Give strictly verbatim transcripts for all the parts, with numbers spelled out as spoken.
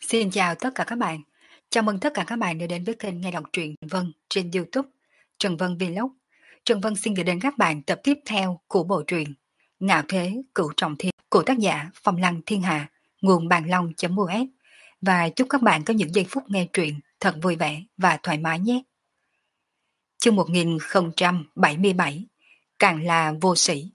Xin chào tất cả các bạn. Chào mừng tất cả các bạn đã đến với kênh nghe đọc truyện Vân trên YouTube Trần Vân Vlog. Trần Vân xin gửi đến các bạn tập tiếp theo của bộ truyện Ngạo Thế Cửu Trọng Thiên của tác giả Phong Lăng Thiên Hạ, nguồn bàn long.us, và chúc các bạn có những giây phút nghe truyện thật vui vẻ và thoải mái nhé. Chương một nghìn không trăm bảy mươi bảy, càng là vô sĩ.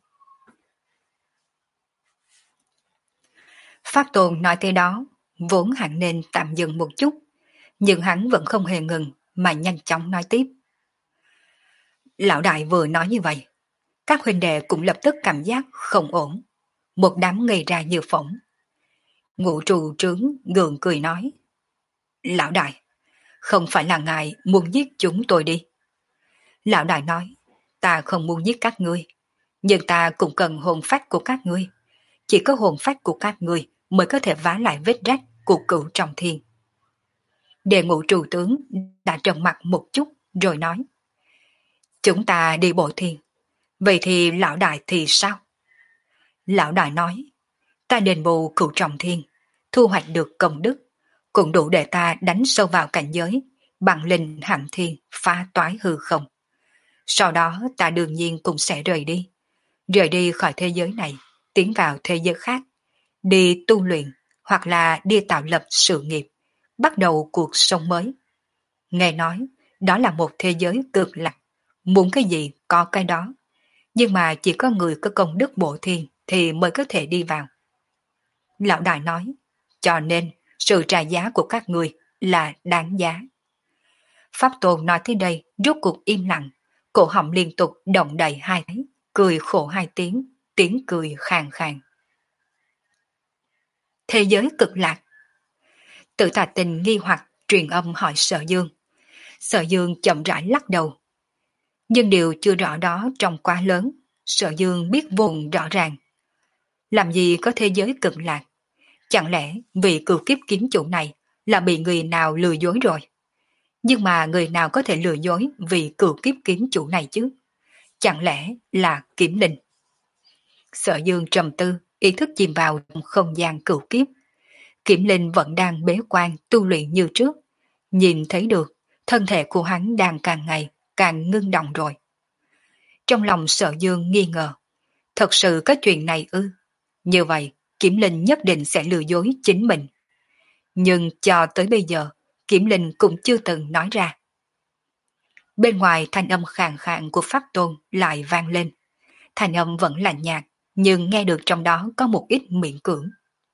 Pháp Tôn nói tới đó, vốn hẳn nên tạm dừng một chút, nhưng hắn vẫn không hề ngừng mà nhanh chóng nói tiếp. Lão đại vừa nói như vậy, các huynh đệ cũng lập tức cảm giác không ổn, một đám ngây ra như phỏng. Ngũ trù trướng gượng cười nói, lão đại, không phải là ngài muốn giết chúng tôi đi. Lão đại nói, ta không muốn giết các ngươi, nhưng ta cũng cần hồn phách của các ngươi. Chỉ có hồn phách của các ngươi mới có thể vá lại vết rách của cửu trọng thiên. Đệ ngũ trù tướng đã trầm mặt một chút rồi nói, chúng ta đi bộ thiên, vậy thì lão đại thì sao? Lão đại nói, ta đền bù cửu trọng thiên, thu hoạch được công đức, cũng đủ để ta đánh sâu vào cảnh giới, bằng linh hạnh thiên, phá toái hư không. Sau đó ta đương nhiên cũng sẽ rời đi, rời đi khỏi thế giới này, tiến vào thế giới khác, đi tu luyện hoặc là đi tạo lập sự nghiệp, bắt đầu cuộc sống mới. Nghe nói, đó là một thế giới cực lạc, muốn cái gì có cái đó, nhưng mà chỉ có người có công đức bộ thiên thì mới có thể đi vào. Lão đại nói, cho nên sự trả giá của các người là đáng giá. Pháp Tôn nói tới đây rốt cuộc im lặng, cổ họng liên tục động đầy hai cái, cười khổ hai tiếng, tiếng cười khàn khàn. Thế giới cực lạc. Tự Tà Tình nghi hoặc truyền âm hỏi Sở Dương. Sở Dương chậm rãi lắc đầu. Nhưng điều chưa rõ đó trong quá lớn, Sở Dương biết vô cùng rõ ràng. Làm gì có thế giới cực lạc? Chẳng lẽ vị cửu kiếp kiếm chủ này là bị người nào lừa dối rồi? Nhưng mà người nào có thể lừa dối vị cửu kiếp kiếm chủ này chứ? Chẳng lẽ là Kiếm Linh? Sở Dương trầm tư, ý thức chìm vào trong không gian cửu kiếp. Kiếm Linh vẫn đang bế quan tu luyện như trước. Nhìn thấy được, thân thể của hắn đang càng ngày càng ngưng động rồi. Trong lòng Sở Dương nghi ngờ, thật sự có chuyện này ư? Như vậy, Kiếm Linh nhất định sẽ lừa dối chính mình. Nhưng cho tới bây giờ, Kiếm Linh cũng chưa từng nói ra. Bên ngoài thanh âm khàn khàn của Pháp Tôn lại vang lên. Thanh âm vẫn lạnh nhạt, nhưng nghe được trong đó có một ít miễn cưỡng.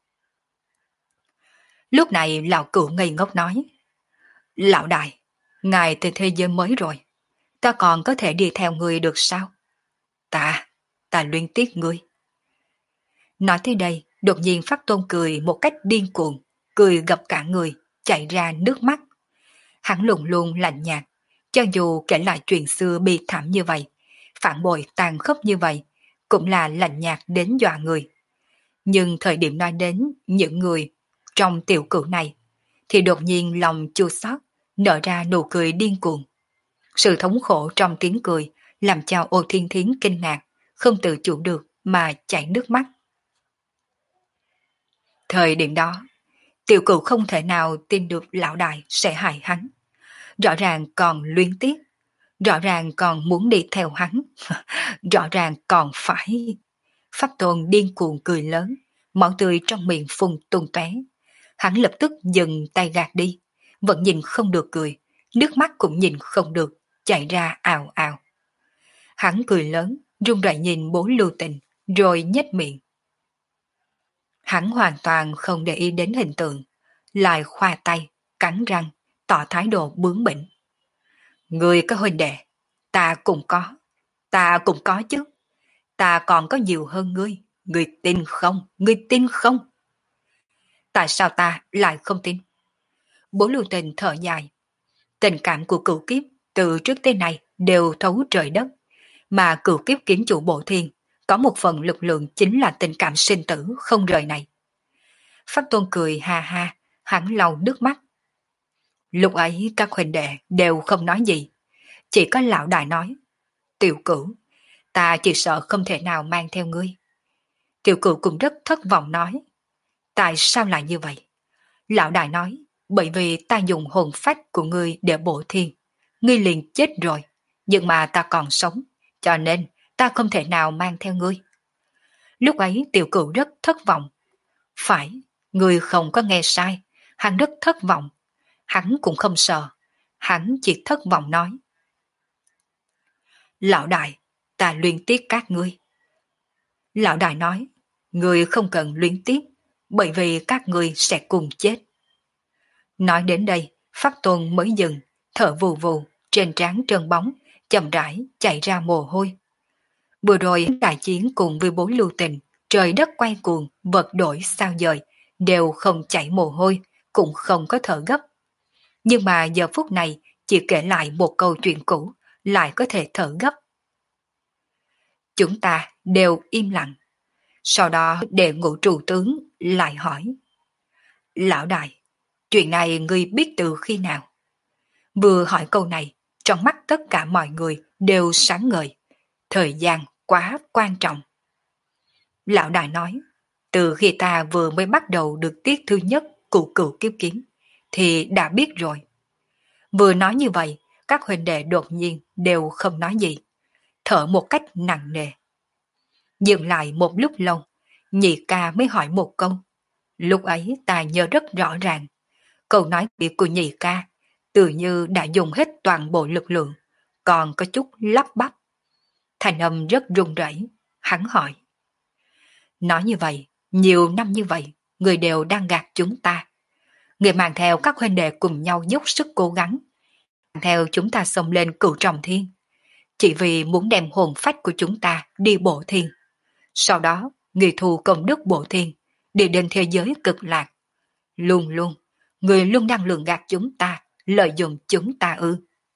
Lúc này lão cửu ngây ngốc nói, lão đại, ngài từ thế giới mới rồi, ta còn có thể đi theo người được sao? Ta, ta luyến tiếc ngươi. Nói tới đây, đột nhiên Pháp Tôn cười một cách điên cuồng, cười gập cả người, chảy ra nước mắt. Hắn lùng luôn lạnh nhạt, cho dù kể lại chuyện xưa bi thảm như vậy, phản bội tàn khốc như vậy, cũng là lạnh nhạt đến dọa người. Nhưng thời điểm nói đến những người trong tiểu cửu này, thì đột nhiên lòng chua xót, nở ra nụ cười điên cuồng. Sự thống khổ trong tiếng cười làm cho Ô Thiên Thiến kinh ngạc, không tự chủ được mà chảy nước mắt. Thời điểm đó, tiểu cửu không thể nào tin được lão đại sẽ hại hắn. Rõ ràng còn luyến tiếc, rõ ràng còn muốn đi theo hắn, rõ ràng còn phải... Pháp Tôn điên cuồng cười lớn, máu tươi trong miệng phun tung tóe. Hắn lập tức dừng tay gạt đi, vẫn nhìn không được cười, nước mắt cũng nhìn không được, chảy ra ào ào. Hắn cười lớn, run rẩy nhìn bố Lưu Tình, rồi nhếch miệng. Hắn hoàn toàn không để ý đến hình tượng, lại khoa tay, cắn răng, tỏ thái độ bướng bỉnh. Người có huynh đệ, ta cũng có, ta cũng có chứ, ta còn có nhiều hơn ngươi, ngươi tin không, ngươi tin không? Tại sao ta lại không tin? Bố Lưu Tình thở dài, tình cảm của cửu kiếp từ trước tới nay đều thấu trời đất, mà cửu kiếp kiếm chủ bộ thiên có một phần lực lượng chính là tình cảm sinh tử không rời này. Pháp Tôn cười ha ha, hắn lau nước mắt. Lúc ấy các huynh đệ đều không nói gì, chỉ có lão đại nói, tiểu cửu, ta chỉ sợ không thể nào mang theo ngươi. Tiểu cửu cũng rất thất vọng nói, tại sao lại như vậy? Lão đại nói, bởi vì ta dùng hồn phách của ngươi để bổ thiên, ngươi liền chết rồi, nhưng mà ta còn sống, cho nên ta không thể nào mang theo ngươi. Lúc ấy tiểu cửu rất thất vọng. Phải, ngươi không có nghe sai, hắn rất thất vọng. Hắn cũng không sợ, hắn chỉ thất vọng nói. Lão đại, ta luyến tiếc các ngươi. Lão đại nói, ngươi không cần luyến tiếc, bởi vì các ngươi sẽ cùng chết. Nói đến đây, Pháp Tôn mới dừng, thở vù vù, trên trán trơn bóng, chậm rãi chạy ra mồ hôi. Vừa rồi đại chiến cùng với bốn lưu tình, trời đất quay cuồng, vật đổi sao dời, đều không chảy mồ hôi, cũng không có thở gấp. Nhưng mà giờ phút này, chỉ kể lại một câu chuyện cũ, lại có thể thở gấp. Chúng ta đều im lặng. Sau đó đệ ngũ trụ tướng lại hỏi. Lão đại, chuyện này ngươi biết từ khi nào? Vừa hỏi câu này, trong mắt tất cả mọi người đều sáng ngời. Thời gian quá quan trọng. Lão đại nói, từ khi ta vừa mới bắt đầu được tiết thứ nhất của cửu kiếp kiếm, thì đã biết rồi. Vừa nói như vậy, các huynh đệ đột nhiên đều không nói gì, thở một cách nặng nề. Dừng lại một lúc lâu, nhị ca mới hỏi một câu. Lúc ấy ta nhớ rất rõ ràng. Câu nói kia của nhị ca, tự như đã dùng hết toàn bộ lực lượng, còn có chút lắp bắp. Thành âm rất run rẩy. Hắn hỏi. Nói như vậy, nhiều năm như vậy, người đều đang gạt chúng ta. Người mang theo các huynh đệ cùng nhau dốc sức cố gắng. Mang theo chúng ta xông lên cửu trọng thiên. Chỉ vì muốn đem hồn phách của chúng ta đi bổ thiên. Sau đó, người thù công đức bổ thiên, đi đến thế giới cực lạc. Luôn luôn, người luôn đang lường gạt chúng ta, lợi dụng chúng ta ư.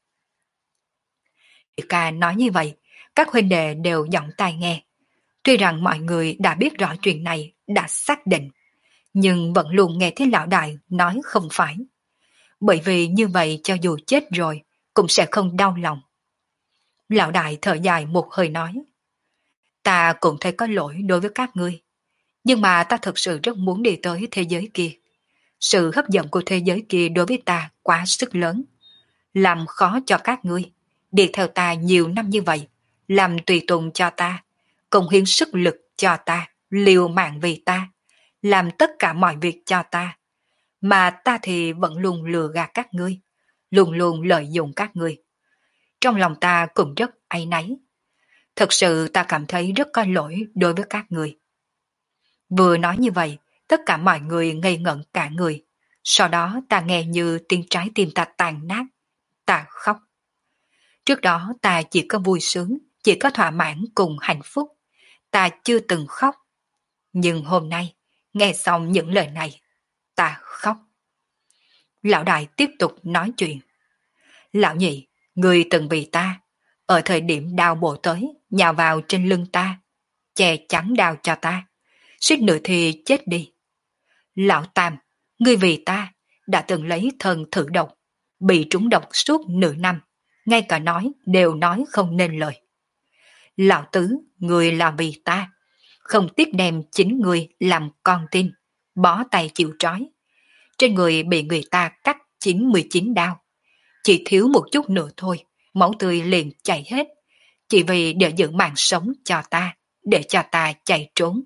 Ca nói như vậy, các huynh đệ đều giọng tai nghe. Tuy rằng mọi người đã biết rõ chuyện này, đã xác định, nhưng vẫn luôn nghe thấy lão đại nói không phải. Bởi vì như vậy cho dù chết rồi, cũng sẽ không đau lòng. Lão đại thở dài một hơi nói. Ta cũng thấy có lỗi đối với các ngươi, nhưng mà ta thật sự rất muốn đi tới thế giới kia. Sự hấp dẫn của thế giới kia đối với ta quá sức lớn. Làm khó cho các ngươi, đi theo ta nhiều năm như vậy, làm tùy tùng cho ta, cống hiến sức lực cho ta, liều mạng vì ta, làm tất cả mọi việc cho ta. Mà ta thì vẫn luôn lừa gạt các ngươi, luôn luôn lợi dụng các ngươi. Trong lòng ta cũng rất áy náy. Thật sự ta cảm thấy rất có lỗi đối với các ngươi. Vừa nói như vậy, tất cả mọi người ngây ngẩn cả người. Sau đó ta nghe như tiếng trái tim ta tàn nát. Ta khóc. Trước đó ta chỉ có vui sướng, chỉ có thỏa mãn cùng hạnh phúc. Ta chưa từng khóc. Nhưng hôm nay, nghe xong những lời này, ta khóc. Lão đại tiếp tục nói chuyện. Lão nhị, người từng vì ta, ở thời điểm đau bổ tới, nhào vào trên lưng ta, che chắn đau cho ta, suýt nữa thì chết đi. Lão tam, ngươi vì ta, đã từng lấy thân thử độc, bị trúng độc suốt nửa năm, ngay cả nói đều nói không nên lời. Lão tứ, người là vì ta, không tiếc đem chính người làm con tin, bó tay chịu trói. Trên người bị người ta cắt chín mươi chín đao, chỉ thiếu một chút nữa thôi, máu tươi liền chảy hết, chỉ vì để giữ mạng sống cho ta, để cho ta chạy trốn.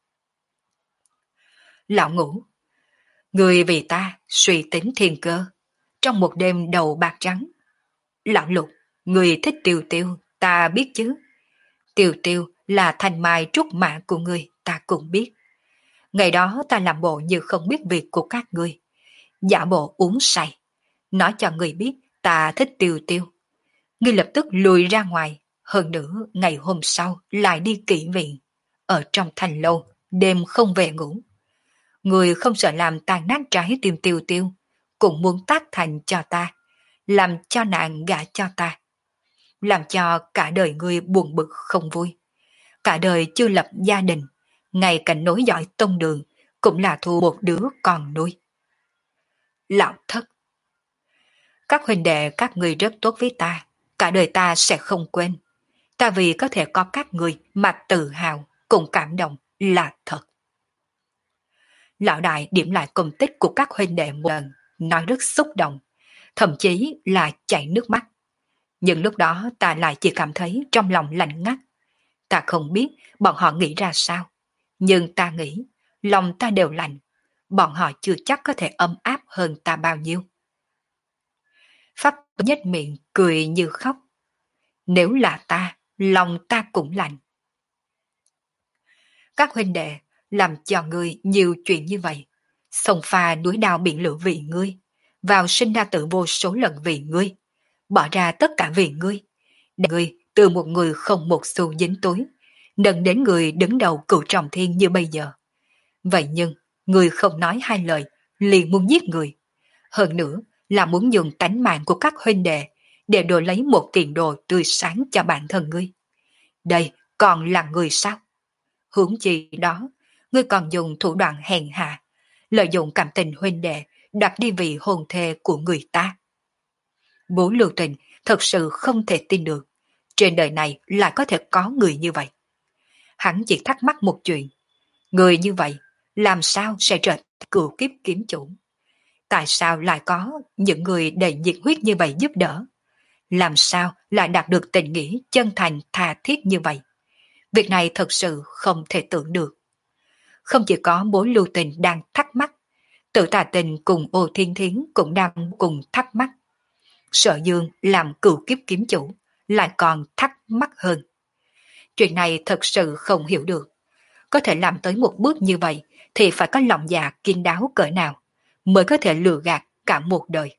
Lão ngũ, người vì ta suy tính thiên cơ, trong một đêm đầu bạc trắng. Lão lục, người thích tiêu tiêu, ta biết chứ. Tiêu tiêu là thành mai trúc mã của người, ta cũng biết. Ngày đó ta làm bộ như không biết việc của các ngươi, giả bộ uống say, nói cho người biết ta thích tiêu tiêu. Ngươi lập tức lùi ra ngoài, hơn nữa ngày hôm sau lại đi kỹ viện, ở trong thành lâu, đêm không về ngủ. Người không sợ làm tan nát trái tim tiêu tiêu, cũng muốn tác thành cho ta, làm cho nàng gả cho ta, làm cho cả đời ngươi buồn bực không vui. Cả đời chưa lập gia đình, ngay cả nối dõi tông đường, cũng là thu một đứa con nuôi. Lão thất, các huynh đệ các ngươi rất tốt với ta, cả đời ta sẽ không quên. Ta vì có thể có các ngươi mà tự hào, cùng cảm động là thật. Lão đại điểm lại công tích của các huynh đệ một lần, nói rất xúc động, thậm chí là chảy nước mắt. Nhưng lúc đó ta lại chỉ cảm thấy trong lòng lạnh ngắt. Ta không biết bọn họ nghĩ ra sao, nhưng ta nghĩ lòng ta đều lạnh, bọn họ chưa chắc có thể ấm áp hơn ta bao nhiêu. Pháp nhếch miệng cười như khóc. Nếu là ta, lòng ta cũng lạnh. Các huynh đệ làm cho ngươi nhiều chuyện như vậy, sông pha núi đao biển lửa vì ngươi, vào sinh ra tử vô số lần vì ngươi, bỏ ra tất cả vì ngươi, để ngươi từ một người không một xu dính túi, nâng đến người đứng đầu cửu trọng thiên như bây giờ. Vậy nhưng, người không nói hai lời, liền muốn giết người. Hơn nữa là muốn dùng tánh mạng của các huynh đệ để đổi lấy một tiền đồ tươi sáng cho bản thân ngươi. Đây còn là người sao? Huống chi đó, ngươi còn dùng thủ đoạn hèn hạ, lợi dụng cảm tình huynh đệ đoạt đi vị hôn thê của người ta. Bố Lưu Tình thật sự không thể tin được, trên đời này lại có thể có người như vậy. Hắn chỉ thắc mắc một chuyện, người như vậy làm sao sẽ trở thành cựu kiếp kiếm chủ? Tại sao lại có những người đầy nhiệt huyết như vậy giúp đỡ? Làm sao lại đạt được tình nghĩa chân thành tha thiết như vậy? Việc này thật sự không thể tưởng được. Không chỉ có bố Lưu Tình đang thắc mắc, Tự Tà Tình cùng Ô Thiên Thiến cũng đang cùng thắc mắc. Sở Dương làm cựu kiếp kiếm chủ lại còn thắc mắc hơn. Chuyện này thật sự không hiểu được. Có thể làm tới một bước như vậy thì phải có lòng dạ kín đáo cỡ nào mới có thể lừa gạt cả một đời.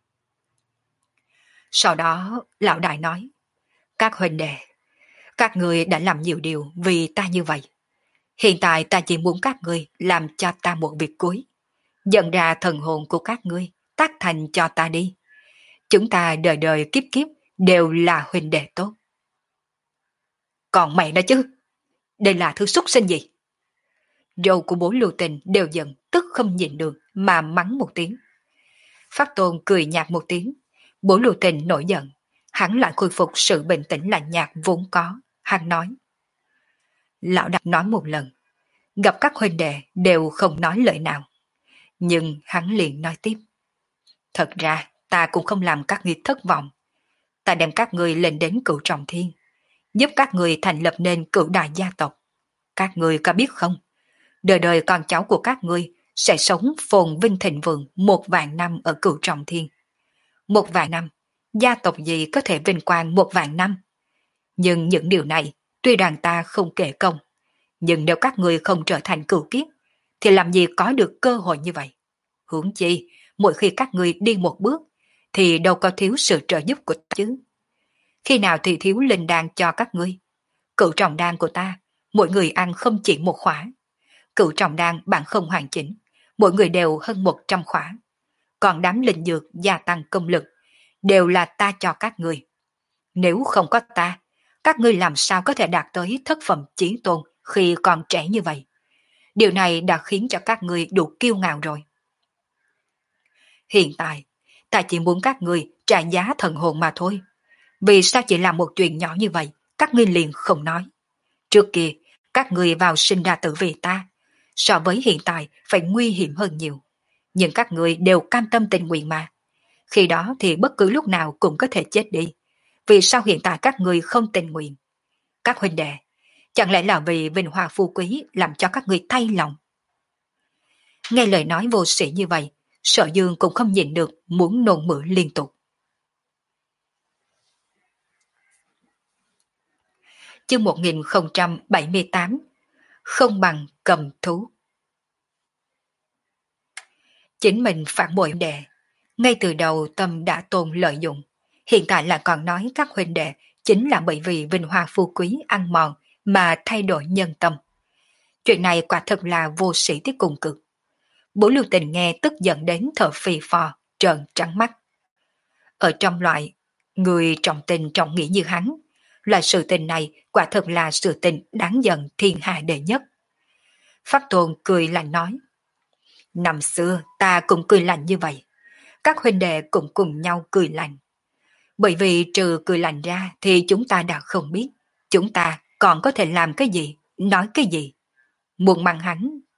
Sau đó lão đại nói, các huynh đệ, các người đã làm nhiều điều vì ta như vậy. Hiện tại ta chỉ muốn các ngươi làm cho ta một việc cuối, dẫn ra thần hồn của các ngươi tác thành cho ta đi. Chúng ta đời đời kiếp kiếp đều là huynh đệ tốt. Còn mày đó chứ, đây là thứ súc sinh gì? Râu của bố Lưu Tình đều giận, tức không nhịn được mà mắng một tiếng. Pháp Tôn cười nhạt một tiếng, bố Lưu Tình nổi giận, hắn lại khôi phục sự bình tĩnh lạnh nhạt vốn có. Hắn nói, lão đại nói một lần, gặp các huynh đệ đều không nói lời nào. Nhưng hắn liền nói tiếp, thật ra ta cũng không làm các ngươi thất vọng. Ta đem các ngươi lên đến cửu trọng thiên, giúp các ngươi thành lập nên cửu đại gia tộc. Các ngươi có biết không, đời đời con cháu của các ngươi sẽ sống phồn vinh thịnh vượng một vạn năm ở cửu trọng thiên. Một vạn năm, gia tộc gì có thể vinh quang một vạn năm? Nhưng những điều này, tuy rằng ta không kể công, nhưng nếu các ngươi không trở thành cửu kiếp, thì làm gì có được cơ hội như vậy? Huống chi, mỗi khi các ngươi đi một bước, thì đâu có thiếu sự trợ giúp của ta chứ. Khi nào thì thiếu linh đan cho các ngươi? Cửu trọng đan của ta, mỗi người ăn không chỉ một khỏa. Cửu trọng đan bạn không hoàn chỉnh, mỗi người đều hơn một trăm khỏa. Còn đám linh dược gia tăng công lực, đều là ta cho các ngươi. Nếu không có ta, các ngươi làm sao có thể đạt tới thất phẩm chí tôn khi còn trẻ như vậy? Điều này đã khiến cho các ngươi đủ kiêu ngạo rồi. Hiện tại, ta chỉ muốn các ngươi trả giá thần hồn mà thôi. Vì sao chỉ làm một chuyện nhỏ như vậy, các ngươi liền không nói? Trước kia, các ngươi vào sinh ra tử vì ta, so với hiện tại phải nguy hiểm hơn nhiều. Nhưng các ngươi đều cam tâm tình nguyện mà. Khi đó thì bất cứ lúc nào cũng có thể chết đi. Vì sao hiện tại các ngươi không tình nguyện? Các huynh đệ, chẳng lẽ là vì vinh hoa phú quý làm cho các ngươi thay lòng? Nghe lời nói vô sĩ như vậy, Sở Dương cũng không nhịn được muốn nôn mửa liên tục. Chương một nghìn không trăm bảy mươi tám, không bằng cầm thú. Chính mình phản bội huynh đệ, ngay từ đầu Tâm đã tôn lợi dụng, hiện tại là còn nói các huynh đệ chính là bởi vì vinh hoa phú quý ăn mòn mà thay đổi nhân tâm. Chuyện này quả thật là vô sĩ tới cùng cực. Bố Lưu Tình nghe tức giận đến thở phì phò, trợn trắng mắt. Ở trong loại người trọng tình trọng nghĩa như hắn, loại sự tình này quả thật là sự tình đáng giận thiên hạ đệ nhất. Pháp Tôn cười lạnh nói, năm xưa ta cũng cười lạnh như vậy, các huynh đệ cũng cùng nhau cười lạnh. Bởi vì trừ cười lạnh ra thì chúng ta đã không biết, chúng ta còn có thể làm cái gì, nói cái gì. Muốn mắng hắn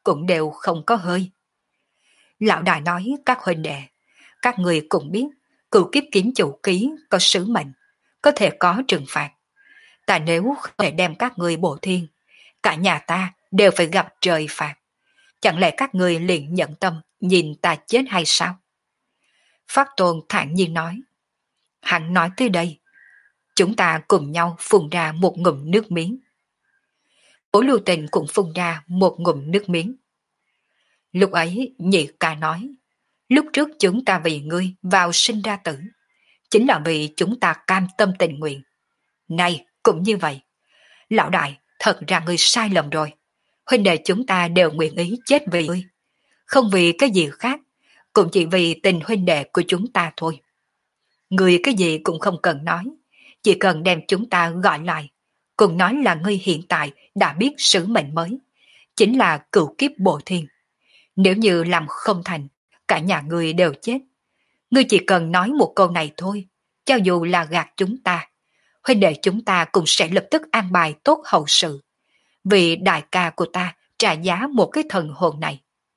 cũng đều không có hơi. Lão đại nói các huynh đệ, các người cũng biết, cửu kiếp kiếm chủ ký có sứ mệnh, có thể có trừng phạt. Ta nếu không thể đem các người bổ thiên, cả nhà ta đều phải gặp trời phạt. Chẳng lẽ các người liền nhận tâm nhìn ta chết hay sao? Pháp Tôn thản nhiên nói. Hắn nói tới đây, chúng ta cùng nhau phun ra một ngụm nước miếng. Bố Lưu Tình cũng phun ra một ngụm nước miếng. Lúc ấy nhị ca nói, lúc trước chúng ta vì ngươi vào sinh ra tử, chính là vì chúng ta cam tâm tình nguyện. Nay cũng như vậy. Lão đại, thật ra ngươi sai lầm rồi. Huynh đệ chúng ta đều nguyện ý chết vì ngươi. Không vì cái gì khác, cũng chỉ vì tình huynh đệ của chúng ta thôi. Ngươi cái gì cũng không cần nói, chỉ cần đem chúng ta gọi lại, cùng nói là ngươi hiện tại đã biết sứ mệnh mới, chính là cửu kiếp bổ thiên. Nếu như làm không thành, cả nhà ngươi đều chết. Ngươi chỉ cần nói một câu này thôi, cho dù là gạt chúng ta, huynh đệ chúng ta cũng sẽ lập tức an bài tốt hậu sự. Vì đại ca của ta trả giá một cái thần hồn này.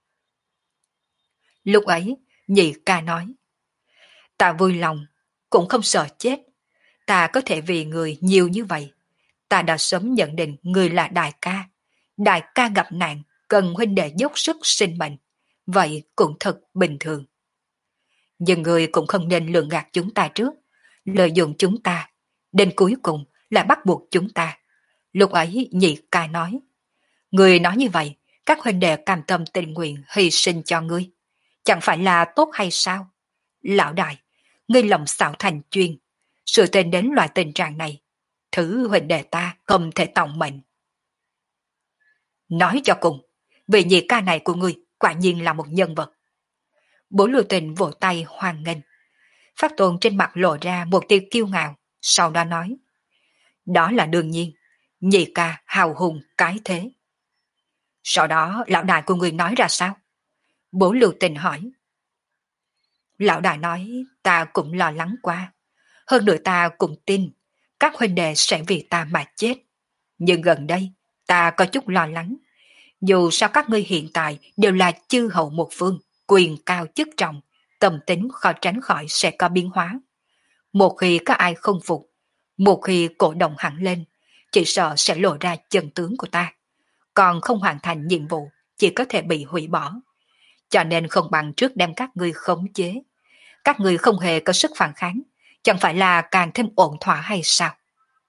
Lúc ấy, nhị ca nói, ta vui lòng, cũng không sợ chết. Ta có thể vì người nhiều như vậy. Ta đã sớm nhận định người là đại ca. Đại ca gặp nạn, cần huynh đệ dốc sức sinh mệnh. Vậy cũng thật bình thường. Nhưng người cũng không nên lường gạt chúng ta trước, lợi dụng chúng ta, đến cuối cùng là bắt buộc chúng ta. Lúc ấy nhị ca nói, người nói như vậy, các huynh đệ cam tâm tình nguyện hy sinh cho ngươi. Chẳng phải là tốt hay sao? Lão đại, ngươi lòng xạo thành chuyên, sự tình đến loại tình trạng này, thứ huynh đệ ta không thể tòng mệnh. Nói cho cùng, vị nhị ca này của ngươi quả nhiên là một nhân vật. Bố Lưu Tình vỗ tay hoan nghênh. Pháp Tôn trên mặt lộ ra một tia kiêu ngạo, sau đó nói, đó là đương nhiên, nhị ca hào hùng cái thế. Sau đó lão đại của người nói ra sao? Bố Lưu Tình hỏi. Lão đại nói ta cũng lo lắng quá, hơn nữa ta cũng tin các huynh đệ sẽ vì ta mà chết. Nhưng gần đây ta có chút lo lắng, dù sao các ngươi hiện tại đều là chư hầu một phương, quyền cao chức trọng, tâm tính khó tránh khỏi sẽ có biến hóa. Một khi có ai không phục, một khi cổ động hẳn lên, chỉ sợ sẽ lộ ra chân tướng của ta, còn không hoàn thành nhiệm vụ chỉ có thể bị hủy bỏ. Cho nên không bằng trước đem các ngươi khống chế. Các ngươi không hề có sức phản kháng, chẳng phải là càng thêm ổn thỏa hay sao?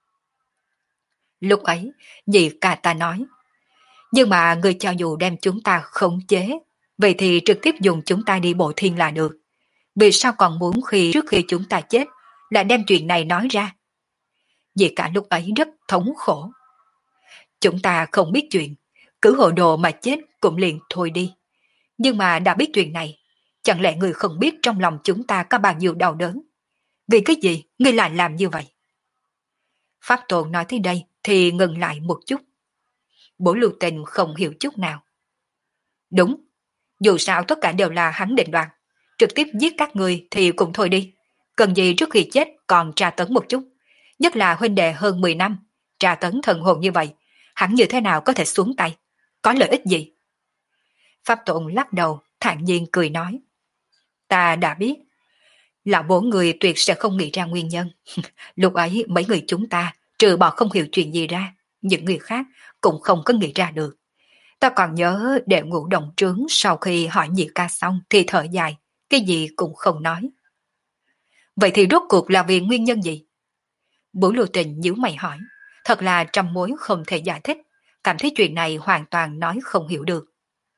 Lúc ấy, nhị ca ta nói, nhưng mà ngươi cho dù đem chúng ta khống chế, vậy thì trực tiếp dùng chúng ta đi bộ thiên là được. Vì sao còn muốn khi trước khi chúng ta chết là đem chuyện này nói ra? Nhị ca lúc ấy rất thống khổ. Chúng ta không biết chuyện, cứ hồ đồ mà chết cũng liền thôi đi. Nhưng mà đã biết chuyện này, chẳng lẽ người không biết trong lòng chúng ta có bao nhiêu đau đớn? Vì cái gì ngươi lại làm như vậy? Pháp Tôn nói tới đây thì ngừng lại một chút. Bố Lưu Tình không hiểu chút nào. Đúng, dù sao tất cả đều là hắn định đoạt, trực tiếp giết các người thì cũng thôi đi. Cần gì trước khi chết còn tra tấn một chút, nhất là huynh đệ hơn mười năm, tra tấn thần hồn như vậy, hắn như thế nào có thể xuống tay, có lợi ích gì? Pháp Tôn lắc đầu, thản nhiên cười nói. Ta đã biết, lão bố người tuyệt sẽ không nghĩ ra nguyên nhân. Lúc ấy mấy người chúng ta, trừ bỏ không hiểu chuyện gì ra, những người khác cũng không có nghĩ ra được. Ta còn nhớ đệ ngũ đồng trướng sau khi hỏi nhị ca xong thì thở dài, cái gì cũng không nói. Vậy thì rốt cuộc là vì nguyên nhân gì? Bố Lưu Tình nhíu mày hỏi, thật là trăm mối không thể giải thích, cảm thấy chuyện này hoàn toàn nói không hiểu được.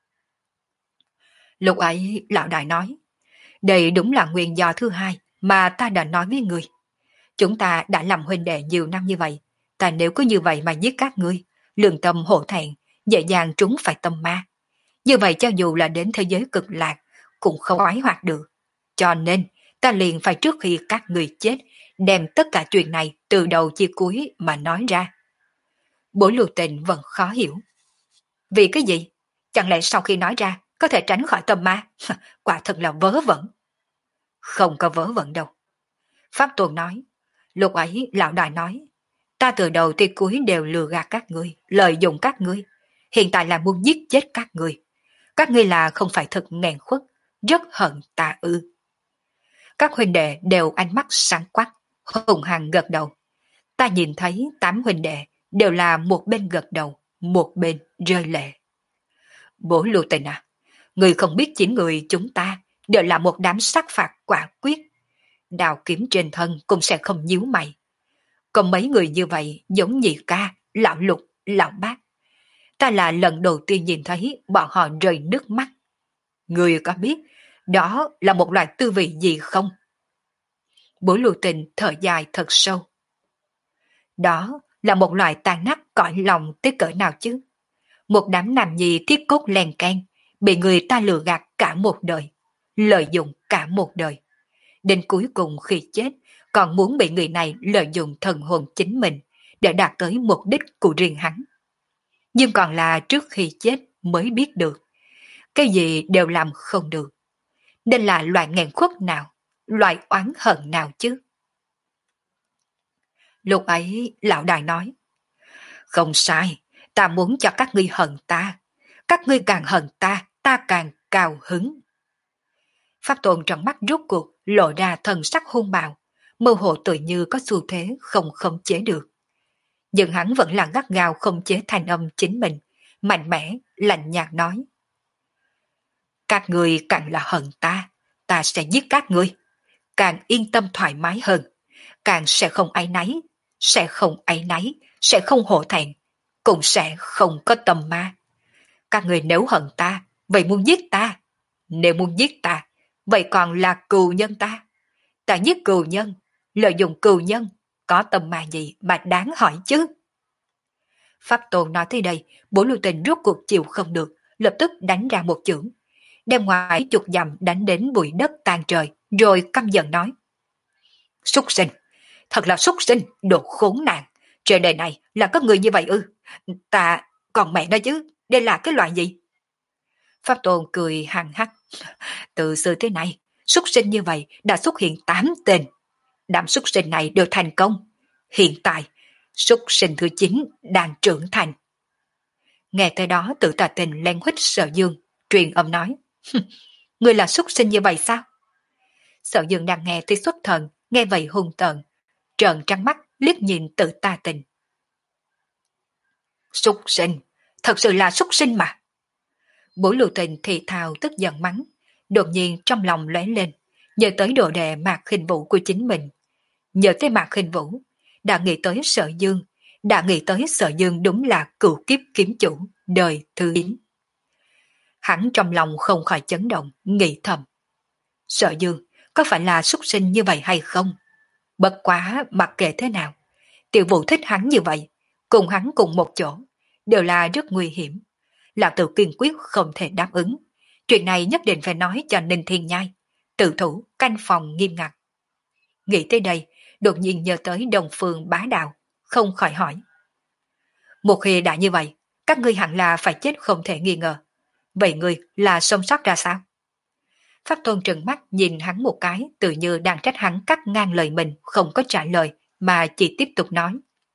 Lúc ấy lão đại nói, đây đúng là nguyên do thứ hai mà ta đã nói với người. Chúng ta đã làm huynh đệ nhiều năm như vậy, ta nếu cứ như vậy mà giết các ngươi, lương tâm hổ thẹn, dễ dàng trúng phải tâm ma. Như vậy cho dù là đến thế giới cực lạc, cũng không oái hoạt được. Cho nên, ta liền phải trước khi các người chết, đem tất cả chuyện này từ đầu chia cuối mà nói ra. Bố Lưu Tình vẫn khó hiểu. Vì cái gì? Chẳng lẽ sau khi nói ra, có thể tránh khỏi tâm ma? Quả thật là vớ vẩn. Không có vớ vẩn đâu. Pháp Tôn nói, lúc ấy lão đại nói, ta từ đầu tới cuối đều lừa gạt các ngươi, lợi dụng các ngươi, hiện tại là muốn giết chết các ngươi, Các ngươi là không phải thật nghèn khuất, rất hận ta ư? Các huynh đệ đều ánh mắt sáng quắc, hùng hăng gật đầu. Ta nhìn thấy tám huynh đệ đều là một bên gật đầu, một bên rơi lệ. Bố Lưu Tình à, người không biết chín người chúng ta đều là một đám sát phạt quả quyết. Đào kiếm trên thân cũng sẽ không nhíu mày. Còn mấy người như vậy giống Nhị Ca, Lão Lục, Lão Bác. Ta là lần đầu tiên nhìn thấy bọn họ rơi nước mắt. Người có biết đó là một loại tư vị gì không? Bố Lưu Tình thở dài thật sâu. Đó là một loại tàn nát cõi lòng tới cỡ nào chứ? Một đám nam nhi thiết cốt len can, bị người ta lừa gạt cả một đời, lợi dụng cả một đời. Đến cuối cùng khi chết, còn muốn bị người này lợi dụng thần hồn chính mình để đạt tới mục đích của riêng hắn. Nhưng còn là trước khi chết mới biết được, cái gì đều làm không được. Nên là loại nghẹn khuất nào, loại oán hận nào chứ? Lúc ấy lão đại nói, không sai, ta muốn cho các ngươi hận ta. Các ngươi càng hận ta, ta càng cao hứng. Pháp Tôn trong mắt rốt cuộc lộ ra thần sắc hung bạo, mơ hồ tự như có xu thế không khống chế được. Nhưng hắn vẫn là gắt gao không chế thanh âm chính mình, mạnh mẽ, lạnh nhạt nói. Các ngươi càng là hận ta, ta sẽ giết các ngươi. Càng yên tâm thoải mái hơn, càng sẽ không áy náy, sẽ không áy náy, sẽ không hổ thẹn, cũng sẽ không có tâm ma. Các người nếu hận ta, vậy muốn giết ta. Nếu muốn giết ta, vậy còn là cừu nhân ta. Ta giết cừu nhân, lợi dụng cừu nhân, có tâm ma gì mà đáng hỏi chứ? Pháp Tôn nói tới đây, Bố Lưu Tình rốt cuộc chịu không được, lập tức đánh ra một chưởng, đem ngoài chục dặm đánh đến bụi đất tan trời, rồi căm giận nói. Súc sinh, thật là súc sinh, đồ khốn nạn. Trên đời này là có người như vậy ư? Ta, còn mẹ nó chứ, đây là cái loại gì? Pháp Tôn cười hằng hắc. Từ xưa tới nay, súc sinh như vậy đã xuất hiện tám tên. Đám súc sinh này đều thành công. Hiện tại, súc sinh thứ chín đang trưởng thành. Nghe tới đó tự tà tình len huýt Sở Dương, truyền âm nói. Người là súc sinh như vậy sao? Sở Dương đang nghe tới xuất thần, nghe vậy hung tợn, trợn trắng mắt liếc nhìn tự ta tình. Súc sinh, thật sự là súc sinh mà. Bố Lưu Tình thì thào tức giận mắng, đột nhiên trong lòng lóe lên, nhớ tới đồ đệ Mạc Khinh Vũ của chính mình. Nhớ tới Mạc Khinh Vũ, đã nghĩ tới Sở Dương, đã nghĩ tới Sở Dương đúng là cửu kiếp kiếm chủ, đời thứ chín. Hắn trong lòng không khỏi chấn động, nghĩ thầm. Sở Dương, có phải là súc sinh như vậy hay không? Bất quá mặc kệ thế nào, Tiểu Vũ thích hắn như vậy, cùng hắn cùng một chỗ, đều là rất nguy hiểm. Lão Tử kiên quyết không thể đáp ứng. Chuyện này nhất định phải nói cho Ninh Thiên Nhai, tự thủ canh phòng nghiêm ngặt. Nghĩ tới đây, đột nhiên nhớ tới Đồng Phương Bá Đạo, không khỏi hỏi. Một khi đã như vậy, các ngươi hẳn là phải chết không thể nghi ngờ. Vậy ngươi là sống sót ra sao? Pháp Tôn trừng mắt nhìn hắn một cái, tự như đang trách hắn cắt ngang lời mình, không có trả lời, mà chỉ tiếp tục nói.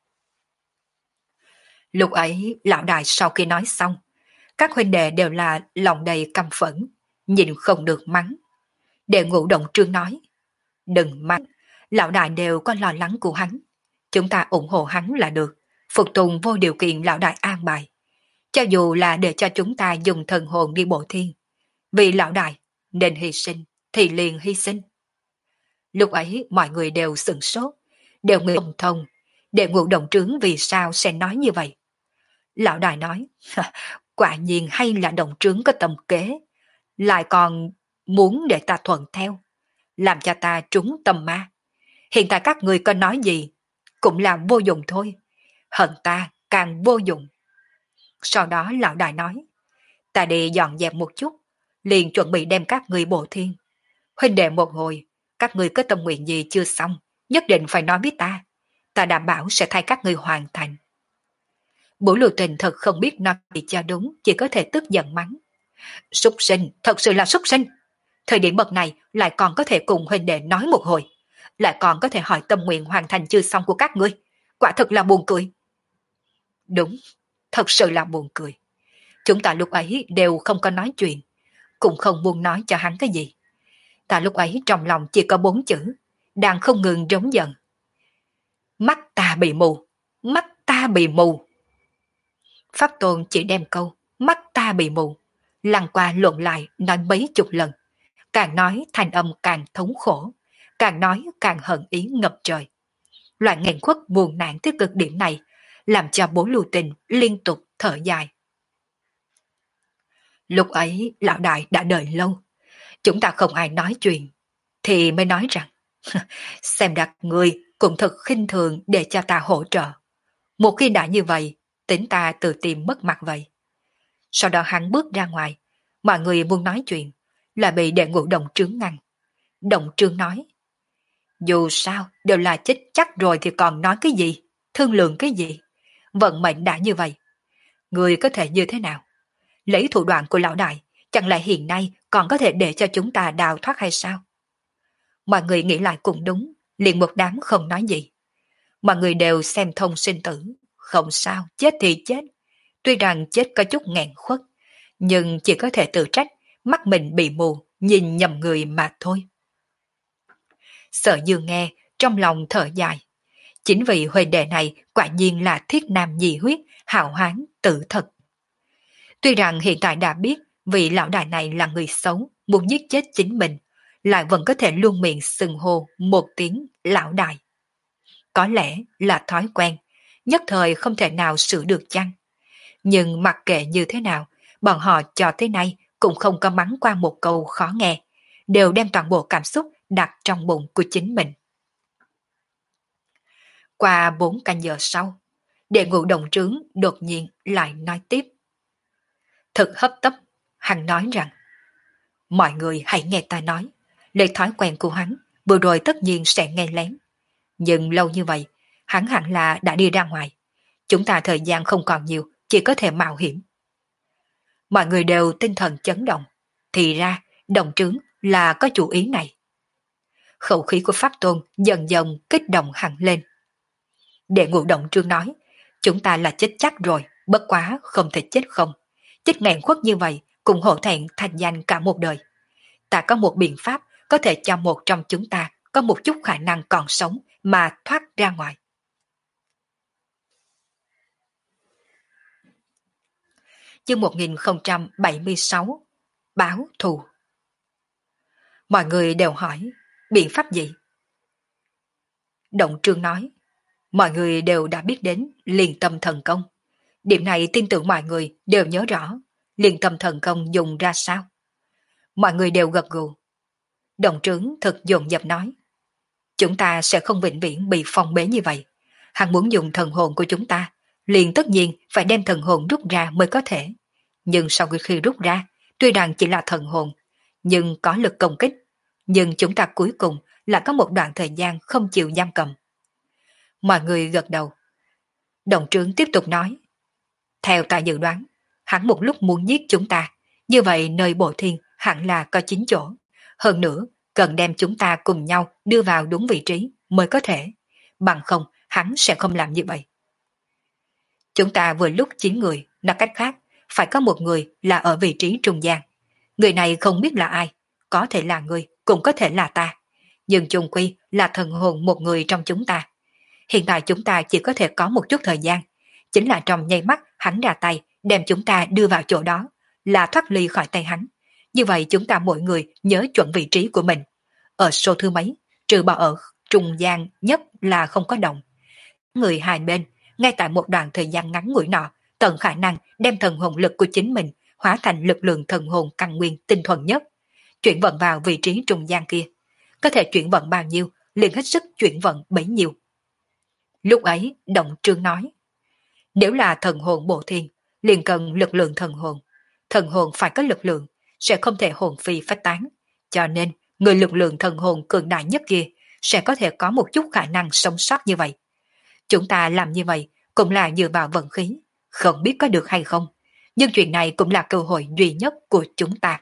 Lúc ấy, lão đại sau khi nói xong, các huynh đệ đều là lòng đầy căm phẫn, nhìn không được mắng. Đệ Ngũ Động Trương nói, đừng mắng, lão đại đều có lo lắng của hắn. Chúng ta ủng hộ hắn là được, phục tùng vô điều kiện lão đại an bài. Cho dù là để cho chúng ta dùng thần hồn đi bộ thiên, vì lão đại nên hy sinh thì liền hy sinh. Lúc ấy mọi người đều sửng sốt, đều người ông thông, Đệ Ngũ Động Trướng vì sao sẽ nói như vậy. Lão đại nói, quả nhiên hay là Động Trướng có tầm kế, lại còn muốn để ta thuận theo, làm cho ta trúng tâm ma. Hiện tại các người có nói gì, cũng là vô dụng thôi, hận ta càng vô dụng. Sau đó lão đại nói, ta đi dọn dẹp một chút, liền chuẩn bị đem các người bộ thiên. Huynh đệ một hồi, các người có tâm nguyện gì chưa xong, nhất định phải nói với ta. Ta đảm bảo sẽ thay các người hoàn thành. Bửu Lưu Tình thật không biết nói gì cho đúng, chỉ có thể tức giận mắng. Súc sinh, thật sự là súc sinh. Thời điểm bậc này lại còn có thể cùng huynh đệ nói một hồi, lại còn có thể hỏi tâm nguyện hoàn thành chưa xong của các ngươi. Quả thật là buồn cười. Đúng, thật sự là buồn cười. Chúng ta lúc ấy đều không có nói chuyện, cũng không muốn nói cho hắn cái gì. Ta lúc ấy trong lòng chỉ có bốn chữ, đang không ngừng rống giận. Mắt ta bị mù, mắt ta bị mù. Pháp Tôn chỉ đem câu, mắt ta bị mù, lăn qua lộn lại nói mấy chục lần. Càng nói thanh âm càng thống khổ, càng nói càng hận ý ngập trời. Loại nghẹn khuất buồn nản tới cực điểm này, làm cho bố lưu tình liên tục thở dài. Lúc ấy lão đại đã đợi lâu, chúng ta không ai nói chuyện, thì mới nói rằng, xem đặt người cũng thật khinh thường để cho ta hỗ trợ. Một khi đã như vậy, tính ta tự tìm mất mặt vậy. Sau đó hắn bước ra ngoài, mọi người muốn nói chuyện, là bị đệ ngũ đồng trướng ngăn. Đồng trướng nói, dù sao đều là chết chắc rồi thì còn nói cái gì, thương lượng cái gì, vận mệnh đã như vậy. Người có thể như thế nào? Lấy thủ đoạn của lão đại, chẳng lẽ hiện nay còn có thể để cho chúng ta đào thoát hay sao? Mọi người nghĩ lại cũng đúng, liền một đám không nói gì. Mọi người đều xem thông sinh tử, không sao, chết thì chết. Tuy rằng chết có chút nghẹn khuất, nhưng chỉ có thể tự trách, mắt mình bị mù, nhìn nhầm người mà thôi. Sở Dương nghe, trong lòng thở dài. Chính vì huệ đệ này quả nhiên là thiết nam nhi huyết, hào hán, tử thật. Tuy rằng hiện tại đã biết vị lão đại này là người xấu, muốn giết chết chính mình, lại vẫn có thể luôn miệng xưng hô một tiếng lão đại. Có lẽ là thói quen, nhất thời không thể nào sửa được chăng? Nhưng mặc kệ như thế nào, bọn họ cho tới nay cũng không có mắng qua một câu khó nghe, đều đem toàn bộ cảm xúc đặt trong bụng của chính mình. Qua bốn canh giờ sau, đệ ngũ đồng trướng đột nhiên lại nói tiếp. Thật hấp tấp, hắn nói rằng, mọi người hãy nghe ta nói, lấy thói quen của hắn, vừa rồi tất nhiên sẽ nghe lén. Nhưng lâu như vậy, hắn hẳn là đã đi ra ngoài. Chúng ta thời gian không còn nhiều, chỉ có thể mạo hiểm. Mọi người đều tinh thần chấn động. Thì ra, đồng trướng là có chủ ý này. Khẩu khí của Pháp Tôn dần dần kích động hẳn lên. Đệ ngũ động trương nói, chúng ta là chết chắc rồi, bất quá không thể chết không. Chết nghẹn khuất như vậy, cũng hổ thẹn thành danh cả một đời. Ta có một biện pháp có thể cho một trong chúng ta có một chút khả năng còn sống mà thoát ra ngoài. Chương một nghìn không trăm bảy mươi sáu Báo thù. Mọi người đều hỏi, biện pháp gì? Động Trương nói, mọi người đều đã biết đến liền tâm thần công. Điểm này tin tưởng mọi người đều nhớ rõ, liền tâm thần công dùng ra sao. Mọi người đều gật gù. Động Trướng thật dồn dập nói, chúng ta sẽ không vĩnh viễn bị phong bế như vậy. Hắn muốn dùng thần hồn của chúng ta, liền tất nhiên phải đem thần hồn rút ra mới có thể. Nhưng sau khi rút ra, tuy rằng chỉ là thần hồn, nhưng có lực công kích. Nhưng chúng ta cuối cùng là có một đoạn thời gian không chịu giam cầm. Mọi người gật đầu. Đồng Trướng tiếp tục nói, theo ta dự đoán, hắn một lúc muốn giết chúng ta, như vậy nơi bộ thiên hẳn là có chín chỗ. Hơn nữa, cần đem chúng ta cùng nhau đưa vào đúng vị trí mới có thể. Bằng không, hắn sẽ không làm như vậy. Chúng ta vừa lúc chín người, nói cách khác, phải có một người là ở vị trí trung gian. Người này không biết là ai, có thể là người, cũng có thể là ta. Nhưng chung quy là thần hồn một người trong chúng ta. Hiện tại chúng ta chỉ có thể có một chút thời gian, chính là trong nháy mắt hắn ra tay, đem chúng ta đưa vào chỗ đó, là thoát ly khỏi tay hắn. Như vậy chúng ta mỗi người nhớ chuẩn vị trí của mình. Ở số thứ mấy, trừ bỏ ở trung gian nhất là không có động. Người hai bên, ngay tại một đoạn thời gian ngắn ngủi nọ, tận khả năng đem thần hồn lực của chính mình hóa thành lực lượng thần hồn căn nguyên tinh thuần nhất, chuyển vận vào vị trí trung gian kia. Có thể chuyển vận bao nhiêu, liền hết sức chuyển vận bấy nhiêu. Lúc ấy, Động Trương nói, nếu là thần hồn bộ thiên, liền cần lực lượng thần hồn. Thần hồn phải có lực lượng, sẽ không thể hồn phi phách tán. Cho nên, người lực lượng thần hồn cường đại nhất kia sẽ có thể có một chút khả năng sống sót như vậy. Chúng ta làm như vậy cũng là dựa vào vận khí, không biết có được hay không. Nhưng chuyện này cũng là cơ hội duy nhất của chúng ta.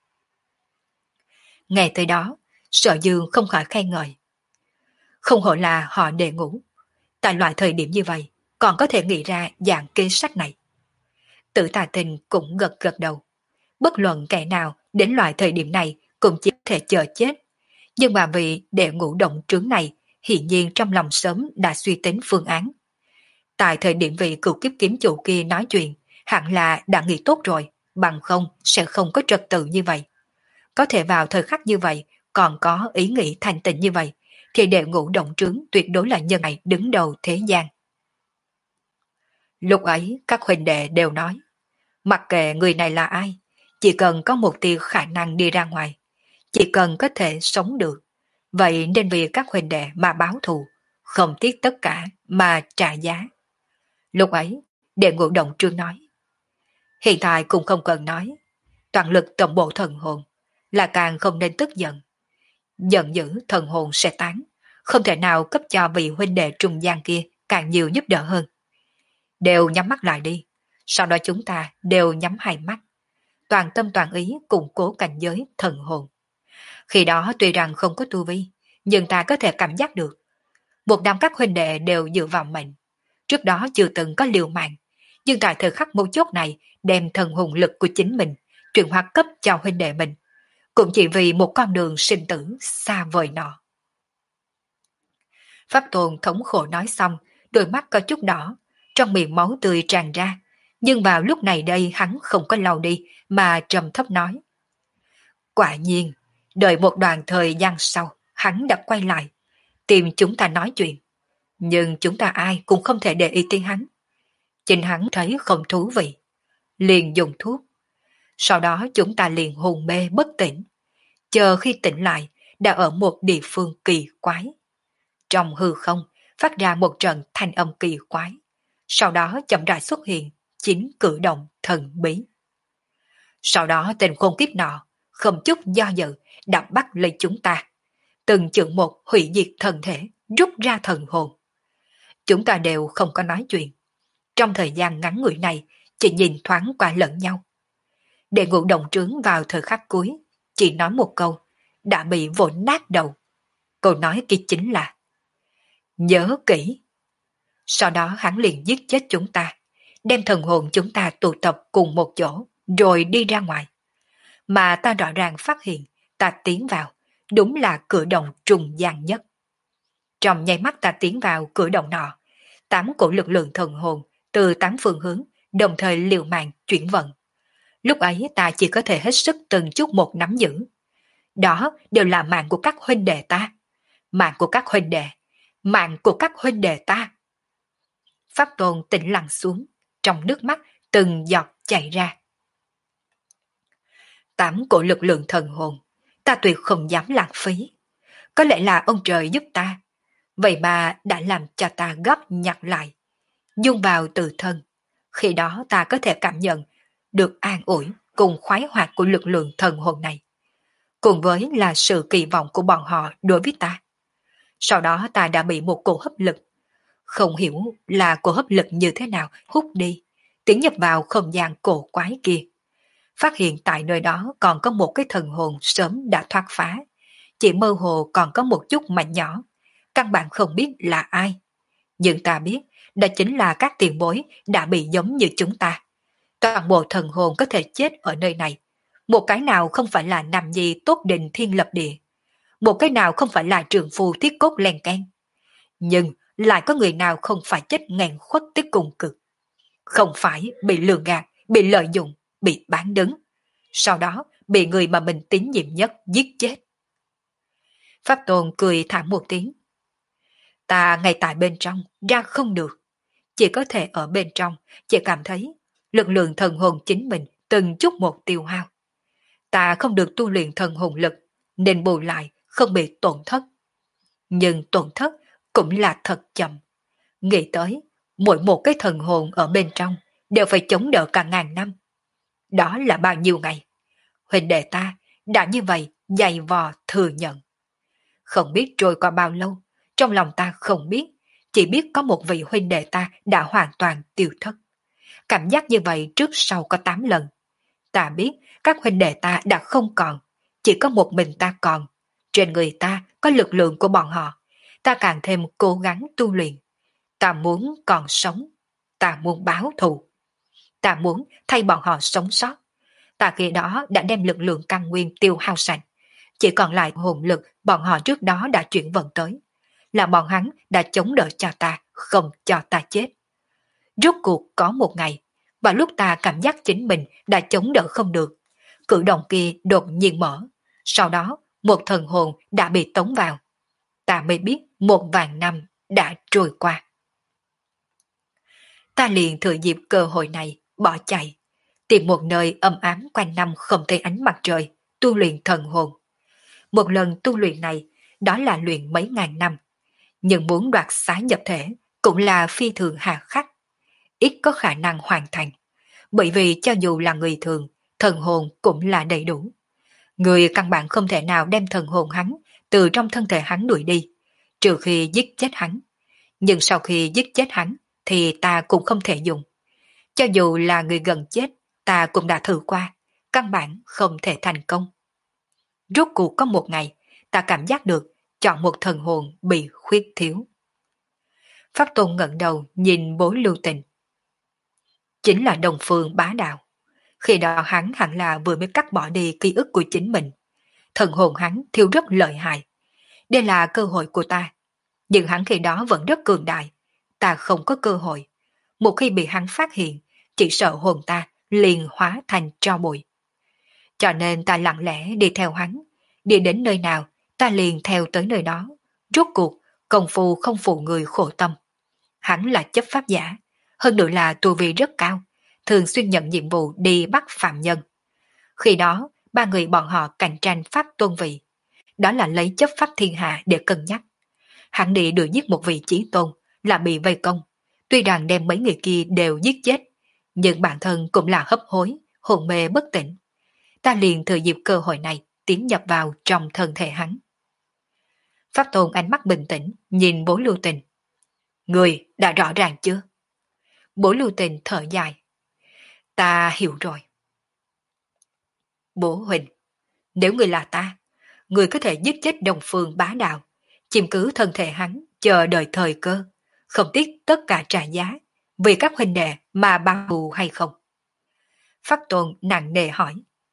Nghe tới đó, Sở Dương không khỏi khen ngợi. Không hổ là họ Đệ Ngũ. Tại loại thời điểm như vậy, còn có thể nghĩ ra dạng kế sách này. Tử Tà Tinh cũng gật gật đầu. Bất luận kẻ nào đến loại thời điểm này cũng chỉ có thể chờ chết. Nhưng mà vì đệ ngũ động trướng này, hiển nhiên trong lòng sớm đã suy tính phương án. Tại thời điểm vị cựu kiếp kiếm chủ kia nói chuyện, hẳn là đã nghĩ tốt rồi, bằng không sẽ không có trật tự như vậy. Có thể vào thời khắc như vậy, còn có ý nghĩ thành tịnh như vậy, thì đệ ngũ động trướng tuyệt đối là nhân này đứng đầu thế gian. Lúc ấy, các huynh đệ đều nói, mặc kệ người này là ai, chỉ cần có một tia khả năng đi ra ngoài, chỉ cần có thể sống được, vậy nên vì các huynh đệ mà báo thù, không tiếc tất cả mà trả giá. Lúc ấy, đệ ngũ động trương nói, hiện tại cũng không cần nói, toàn lực tổng bộ thần hồn, là càng không nên tức giận. Giận dữ thần hồn sẽ tán, không thể nào cấp cho vị huynh đệ trung gian kia càng nhiều giúp đỡ hơn. Đều nhắm mắt lại đi, sau đó chúng ta đều nhắm hai mắt, toàn tâm toàn ý củng cố cảnh giới thần hồn. Khi đó tuy rằng không có tu vi, nhưng ta có thể cảm giác được. Một năm các huynh đệ đều dựa vào mệnh. Trước đó chưa từng có liều mạng, nhưng tại thời khắc mấu chốt này đem thần hồn lực của chính mình chuyển hóa cấp cho huynh đệ mình, cũng chỉ vì một con đường sinh tử xa vời nọ. Pháp Tôn thống khổ nói xong, đôi mắt có chút đỏ, trong miệng máu tươi tràn ra, nhưng vào lúc này đây hắn không có lau đi mà trầm thấp nói. Quả nhiên, đợi một đoạn thời gian sau, hắn đã quay lại, tìm chúng ta nói chuyện. Nhưng chúng ta ai cũng không thể để ý tới hắn. Chính hắn thấy không thú vị, liền dùng thuốc. Sau đó chúng ta liền hôn mê bất tỉnh. Chờ khi tỉnh lại, đã ở một địa phương kỳ quái. Trong hư không, phát ra một trận thanh âm kỳ quái. Sau đó chậm rãi xuất hiện, chính cử động thần bí. Sau đó tên khôn kiếp nọ, không chút do dự, đã bắt lấy chúng ta. Từng chữ một hủy diệt thân thể, rút ra thần hồn. Chúng ta đều không có nói chuyện. Trong thời gian ngắn ngủi này, chỉ nhìn thoáng qua lẫn nhau. Đệ ngũ đồng trướng vào thời khắc cuối, chỉ nói một câu, đã bị vỗ nát đầu. Câu nói kia chính là nhớ kỹ. Sau đó hắn liền giết chết chúng ta, đem thần hồn chúng ta tụ tập cùng một chỗ, rồi đi ra ngoài. Mà ta rõ ràng phát hiện, ta tiến vào, đúng là cửa động trùng gian nhất. Trong nháy mắt ta tiến vào cửa động nọ, tám cổ lực lượng thần hồn từ tám phương hướng, đồng thời liều mạng chuyển vận. Lúc ấy ta chỉ có thể hết sức từng chút một nắm giữ. Đó đều là mạng của các huynh đệ ta. Mạng của các huynh đệ. Mạng của các huynh đệ ta. Pháp Tôn tĩnh lặng xuống, trong nước mắt từng giọt chảy ra. Tám cổ lực lượng thần hồn, ta tuyệt không dám lãng phí. Có lẽ là ông trời giúp ta, vậy mà đã làm cho ta gấp nhặt lại, dung vào từ thân. Khi đó ta có thể cảm nhận được an ủi cùng khoái hoạt của lực lượng thần hồn này, cùng với là sự kỳ vọng của bọn họ đối với ta. Sau đó ta đã bị một cổ hấp lực, không hiểu là cổ hấp lực như thế nào hút đi, tiến nhập vào không gian cổ quái kia. Phát hiện tại nơi đó còn có một cái thần hồn sớm đã thoát phá, chỉ mơ hồ còn có một chút mảnh nhỏ, căn bản không biết là ai. Nhưng ta biết, đó chính là các tiền bối đã bị giống như chúng ta. Toàn bộ thần hồn có thể chết ở nơi này. Một cái nào không phải là nằm gì tốt định thiên lập địa. Một cái nào không phải là trường phu thiết cốt len can. Nhưng lại có người nào không phải chết nghẹn khuất tới cùng cực. Không phải bị lừa gạt, bị lợi dụng, bị bán đứng. Sau đó bị người mà mình tín nhiệm nhất giết chết. Pháp Tôn cười thảm một tiếng. Ta ngay tại bên trong, ra không được. Chỉ có thể ở bên trong, chỉ cảm thấy lực lượng thần hồn chính mình từng chút một tiêu hao. Ta không được tu luyện thần hồn lực, nên bù lại không bị tổn thất. Nhưng tổn thất cũng là thật chậm. Nghĩ tới, mỗi một cái thần hồn ở bên trong đều phải chống đỡ cả ngàn năm. Đó là bao nhiêu ngày? Huynh đệ ta đã như vậy dày vò thừa nhận. Không biết trôi qua bao lâu, trong lòng ta không biết, chỉ biết có một vị huynh đệ ta đã hoàn toàn tiêu thất. Cảm giác như vậy trước sau có tám lần. Ta biết các huynh đệ ta đã không còn, chỉ có một mình ta còn. Trên người ta có lực lượng của bọn họ, ta càng thêm cố gắng tu luyện. Ta muốn còn sống, ta muốn báo thù. Ta muốn thay bọn họ sống sót. Ta khi đó đã đem lực lượng căn nguyên tiêu hao sạch. Chỉ còn lại hồn lực bọn họ trước đó đã chuyển vận tới. Là bọn hắn đã chống đỡ cho ta, không cho ta chết. Rốt cuộc có một ngày, và lúc ta cảm giác chính mình đã chống đỡ không được, cử động kia đột nhiên mở. Sau đó, một thần hồn đã bị tống vào. Ta mới biết một vạn năm đã trôi qua. Ta liền thừa dịp cơ hội này, bỏ chạy, tìm một nơi ấm ám quanh năm không thấy ánh mặt trời, tu luyện thần hồn. Một lần tu luyện này, đó là luyện mấy ngàn năm. Nhưng muốn đoạt xá nhập thể, cũng là phi thường hà khắc. Ít có khả năng hoàn thành. Bởi vì cho dù là người thường, thần hồn cũng là đầy đủ. Người căn bản không thể nào đem thần hồn hắn từ trong thân thể hắn đuổi đi, trừ khi giết chết hắn. Nhưng sau khi giết chết hắn, thì ta cũng không thể dùng. Cho dù là người gần chết, ta cũng đã thử qua, căn bản không thể thành công. Rốt cuộc có một ngày, ta cảm giác được chọn một thần hồn bị khuyết thiếu. Pháp Tôn ngẩng đầu nhìn bố Lưu Tình. Chính là Đồng Phương bá đạo. Khi đó hắn hẳn là vừa mới cắt bỏ đi ký ức của chính mình. Thần hồn hắn thiêu rất lợi hại. Đây là cơ hội của ta. Nhưng hắn khi đó vẫn rất cường đại. Ta không có cơ hội. Một khi bị hắn phát hiện, chỉ sợ hồn ta liền hóa thành tro bụi. Cho nên ta lặng lẽ đi theo hắn. Đi đến nơi nào, ta liền theo tới nơi đó. Rốt cuộc, công phu không phụ người khổ tâm. Hắn là chấp pháp giả, hơn nữa là tu vi rất cao, thường xuyên nhận nhiệm vụ đi bắt phạm nhân. Khi đó, ba người bọn họ cạnh tranh pháp tôn vị. Đó là lấy chấp pháp thiên hạ để cân nhắc. Hắn đi đuổi giết một vị chí tôn là bị vây công. Tuy rằng đem mấy người kia đều giết chết, nhưng bản thân cũng là hấp hối, hồn mê bất tỉnh. Ta liền thừa dịp cơ hội này tiến nhập vào trong thân thể hắn. Pháp Tôn ánh mắt bình tĩnh nhìn bố Lưu Tình. Người đã rõ ràng chưa? Bố Lưu Tình thở dài. Ta hiểu rồi. Bố Huỳnh, nếu người là ta, người có thể giết chết Đồng Phương bá đạo, chiếm cứ thân thể hắn, chờ đợi thời cơ, không tiếc tất cả trả giá, vì các huynh đệ mà báo thù hay không? Pháp Tôn nặng nề hỏi.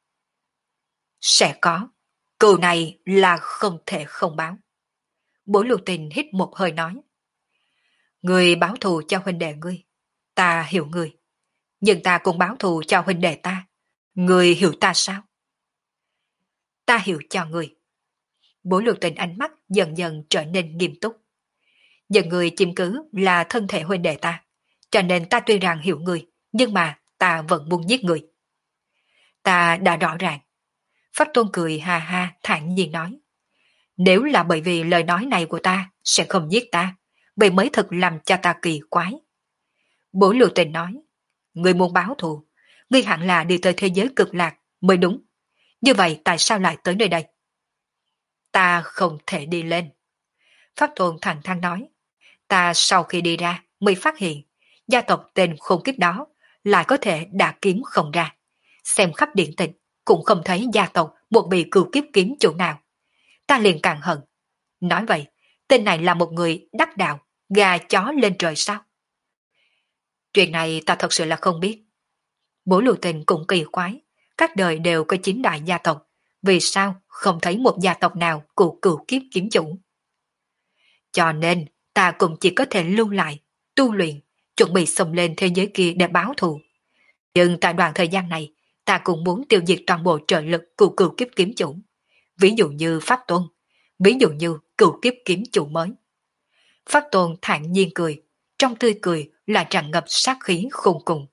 Sẽ có, cừu này là không thể không báo. Bố Lưu Tình hít một hơi nói. Người báo thù cho huynh đệ ngươi, ta hiểu người. Nhưng ta cũng báo thù cho huynh đệ ta. Người hiểu ta sao? Ta hiểu cho người. Bố Lưu Tình ánh mắt dần dần trở nên nghiêm túc. Nhưng người chiếm cứ là thân thể huynh đệ ta. Cho nên ta tuy rằng hiểu người, nhưng mà ta vẫn muốn giết người. Ta đã rõ ràng. Pháp Tôn cười ha ha thản nhiên nói. Nếu là bởi vì lời nói này của ta sẽ không giết ta, vậy mới thật làm cho ta kỳ quái. Bố Lưu Tình nói. Người muốn báo thù, ngươi hẳn là đi tới thế giới cực lạc mới đúng. Như vậy tại sao lại tới nơi đây? Ta không thể đi lên. Pháp Tôn thẳng thắn nói. Ta sau khi đi ra mới phát hiện gia tộc tên khôn kiếp đó lại có thể đả kiếm không ra. Xem khắp điện tịch cũng không thấy gia tộc một bị cừu kiếp kiếm chủ nào. Ta liền càng hận. Nói vậy, tên này là một người đắc đạo, gà chó lên trời sao? Chuyện này ta thật sự là không biết. Bố Lưu Tình cũng kỳ quái, các đời đều có chín đại gia tộc, vì sao không thấy một gia tộc nào cụ cừu kiếp kiếm chủ? Cho nên, ta cũng chỉ có thể lưu lại, tu luyện, chuẩn bị xông lên thế giới kia để báo thù. Nhưng tại đoạn thời gian này, ta cũng muốn tiêu diệt toàn bộ trợ lực cụ cừu kiếp kiếm chủ. Ví dụ như Pháp Tôn, ví dụ như cừu kiếp kiếm chủ mới. Pháp Tôn thản nhiên cười, trong tươi cười là tràn ngập sát khí khôn cùng.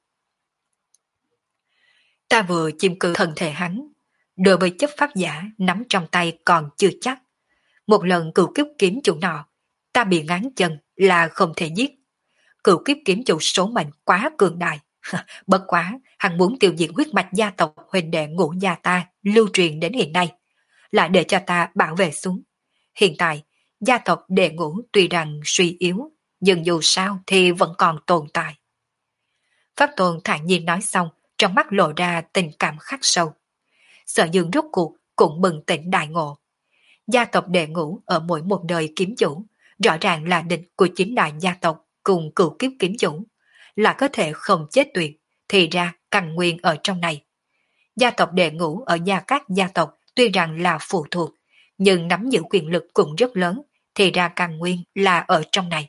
Ta vừa chiếm cứ thân thể hắn, đối với chấp pháp giả nắm trong tay còn chưa chắc. Một lần cửu kiếp kiếm chủ nọ, ta bị ngán chân là không thể giết. Cửu kiếp kiếm chủ số mệnh quá cường đại. Bất quá, hắn muốn tiêu diệt huyết mạch gia tộc huỳnh đệ ngũ gia ta lưu truyền đến hiện nay, lại để cho ta bảo vệ xuống. Hiện tại, gia tộc đệ ngũ tuy rằng suy yếu, nhưng dù sao thì vẫn còn tồn tại. Pháp Tôn thản nhiên nói xong, trong mắt lộ ra tình cảm khắc sâu. Sở Dương rốt cuộc cũng bừng tỉnh đại ngộ. Gia tộc đệ ngũ ở mỗi một đời kiếm chủ, rõ ràng là địch của chính đại gia tộc cùng cửu kiếp kiếm chủ, là có thể không chết tuyệt, thì ra căn nguyên ở trong này. Gia tộc đệ ngũ ở gia các gia tộc tuy rằng là phụ thuộc, nhưng nắm giữ quyền lực cũng rất lớn, thì ra căn nguyên là ở trong này.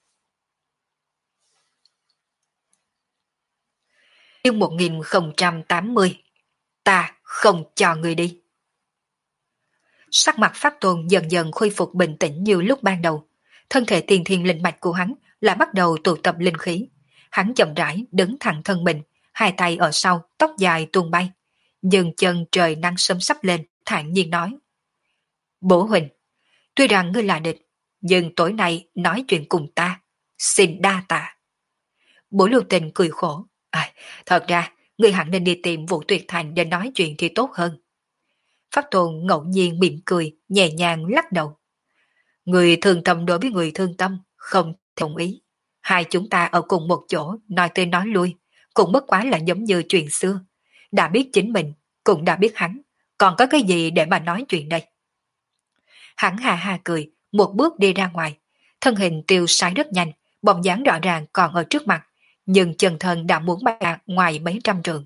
Chương một nghìn không trăm tám mươi. Ta không cho người đi. Sắc mặt Pháp Tôn dần dần khôi phục bình tĩnh như lúc ban đầu. Thân thể tiền thiên linh mạch của hắn là bắt đầu tụ tập linh khí. Hắn chậm rãi đứng thẳng thân mình, hai tay ở sau, tóc dài tuôn bay. Dừng chân trời nắng sớm sắp lên, thản nhiên nói. Bố huynh, tuy rằng ngươi là địch, nhưng tối nay nói chuyện cùng ta, xin đa tạ. Bố Lưu Tình cười khổ. À, thật ra, ngươi hẳn nên đi tìm Vũ Tuyệt Thành để nói chuyện thì tốt hơn. Pháp Tôn ngẫu nhiên mỉm cười, nhẹ nhàng lắc đầu. Người thương tâm đối với người thương tâm, không đồng ý. Hai chúng ta ở cùng một chỗ, nói tới nói lui, cũng bất quá là giống như chuyện xưa. Đã biết chính mình, cũng đã biết hắn, còn có cái gì để mà nói chuyện đây? Hắn hà hà cười, một bước đi ra ngoài, thân hình tiêu sái rất nhanh, bóng dáng rõ ràng còn ở trước mặt, nhưng chân thân đã muốn bay ra ngoài mấy trăm trường.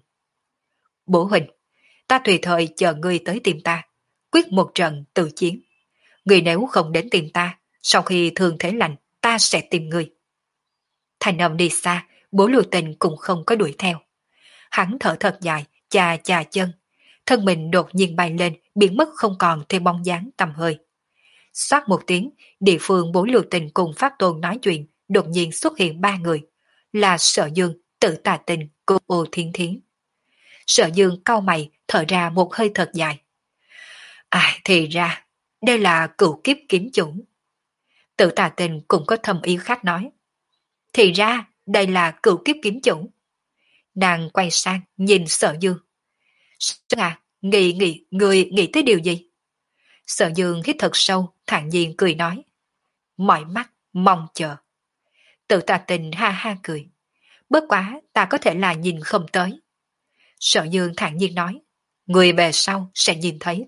Bố huynh, ta tùy thời chờ ngươi tới tìm ta, quyết một trận tự chiến. Ngươi nếu không đến tìm ta, sau khi thương thế lành, ta sẽ tìm ngươi. Thành âm đi xa, Bố Lưu Tình cũng không có đuổi theo. Hắn thở thật dài, chà chà chân, thân mình đột nhiên bay lên, biến mất không còn thêm bóng dáng tầm hơi. Xoát một tiếng, địa phương Bố Lưu Tình cùng Pháp Tôn nói chuyện, đột nhiên xuất hiện ba người, là Sở Dương, Tử Tà Tình, cô Ô Thiên Thiến. Sở Dương cau mày, thở ra một hơi thật dài. À, thì ra, đây là cửu kiếp kiếm chủ. Tử Tà Tình cũng có thâm ý khác nói. Thì ra, đây là cửu kiếp kiếm chủ. Nàng quay sang, nhìn Sở Dương. Sở à, nghĩ nghĩ, người nghĩ tới điều gì? Sở Dương hít thật sâu, thản nhiên cười nói. Mỏi mắt, mong chờ. Tử Tà Tình ha ha cười. Bất quá, ta có thể là nhìn không tới. Sở Dương thản nhiên nói. Người về sau sẽ nhìn thấy.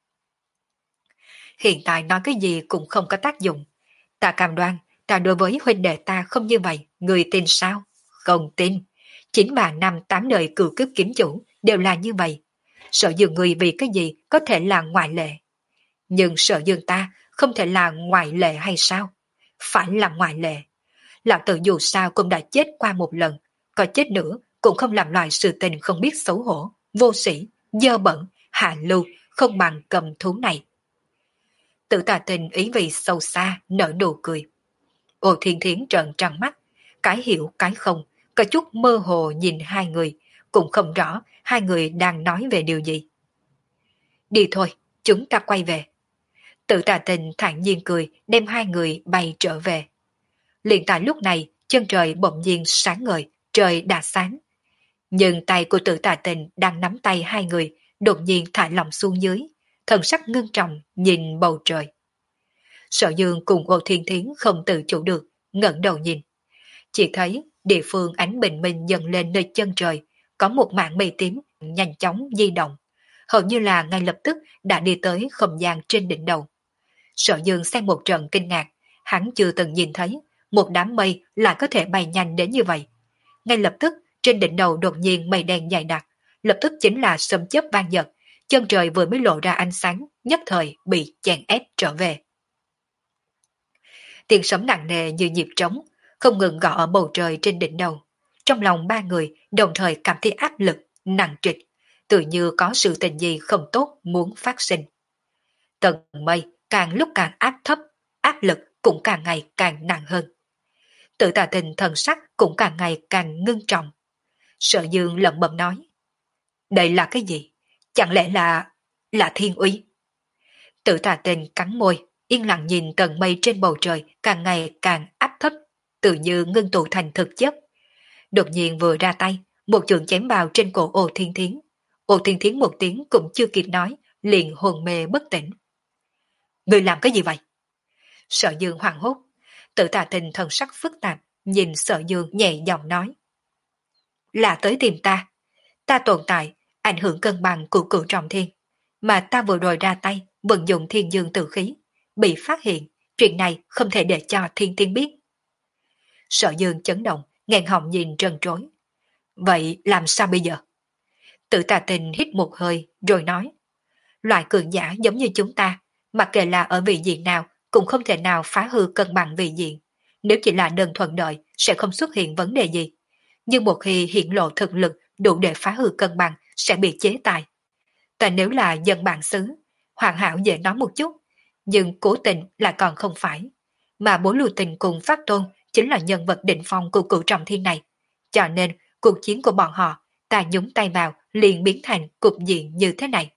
Hiện tại nói cái gì cũng không có tác dụng. Ta cam đoan, ta đối với huynh đệ ta không như vậy, người tin sao? Không tin. Chính bà năm tám đời cửu kiếp kiếm chủ đều là như vậy. Sở Dương người vì cái gì có thể là ngoại lệ. Nhưng Sở Dương ta không thể là ngoại lệ hay sao? Phải là ngoại lệ. Lão tử dù sao cũng đã chết qua một lần, có chết nữa cũng không làm loại sự tình không biết xấu hổ, vô sĩ, dơ bẩn, hạ lưu, không bằng cầm thú này. Tử Tà Tình ý vị sâu xa, nở nụ cười. Ô Thiên Thiến trợn trắng mắt, cái hiểu cái không, có chút mơ hồ nhìn hai người, cũng không rõ hai người đang nói về điều gì. Đi thôi, chúng ta quay về. Tử Tà Tình thản nhiên cười, đem hai người bay trở về. Liền tại lúc này, chân trời bỗng nhiên sáng ngời, trời đã sáng. Nhưng tay của Tử Tà Tình đang nắm tay hai người, đột nhiên thả lỏng xuống dưới, thần sắc ngưng trọng nhìn bầu trời. Sở Dương cùng Ô Thiên Thiến không tự chủ được, ngẩng đầu nhìn. Chỉ thấy địa phương ánh bình minh dần lên nơi chân trời, có một mảng mây tím nhanh chóng di động, hầu như là ngay lập tức đã đi tới không gian trên đỉnh đầu. Sở Dương xem một trận kinh ngạc, hắn chưa từng nhìn thấy một đám mây lại có thể bay nhanh đến như vậy. Ngay lập tức trên đỉnh đầu đột nhiên mây đen dày đặc, lập tức chính là sấm chớp vang giật, chân trời vừa mới lộ ra ánh sáng, nhất thời bị chèn ép trở về. Tiếng sấm nặng nề như nhịp trống, không ngừng gõ ở bầu trời trên đỉnh đầu. Trong lòng ba người đồng thời cảm thấy áp lực, nặng trịch, tự như có sự tình gì không tốt muốn phát sinh. Tầng mây càng lúc càng áp thấp, áp lực cũng càng ngày càng nặng hơn. Tử Tà Tình thần sắc cũng càng ngày càng ngưng trọng. Sở Dương lẩm bẩm nói. Đây là cái gì? Chẳng lẽ là... là thiên uy? Tử Tà Tình cắn môi, yên lặng nhìn tầng mây trên bầu trời càng ngày càng áp thấp, tự như ngưng tụ thành thực chất. Đột nhiên vừa ra tay, một trường chém vào trên cổ Ô Thiên Thiến. Ô Thiên Thiến một tiếng cũng chưa kịp nói, liền hồn mê bất tỉnh. Người làm cái gì vậy? Sở Dương hoảng hốt. Tử Tà Tình thần sắc phức tạp, nhìn Sở Dương nhẹ giọng nói. Là tới tìm ta. Ta tồn tại, ảnh hưởng cân bằng của cửu trọng thiên. Mà ta vừa rồi ra tay, vận dụng thiên dương tự khí. Bị phát hiện, chuyện này không thể để cho thiên thiên biết. Sở Dương chấn động, nghẹn họng nhìn trần trối. Vậy làm sao bây giờ? Tự Tà Tình hít một hơi rồi nói, loại cường giả giống như chúng ta, mặc kệ là ở vị diện nào, cũng không thể nào phá hư cân bằng vị diện. Nếu chỉ là đơn thuần đợi, sẽ không xuất hiện vấn đề gì. Nhưng một khi hiện lộ thực lực đủ để phá hư cân bằng, sẽ bị chế tài.แต่nếu là dân bản xứ, hoàn hảo dễ nói một chút, nhưng cố tình lại còn không phải. Mà bố lưu tình cùng Phát Tôn chính là nhân vật định phong của cửu trọng thiên này. Cho nên, cuộc chiến của bọn họ, ta nhúng tay vào liền biến thành cục diện như thế này.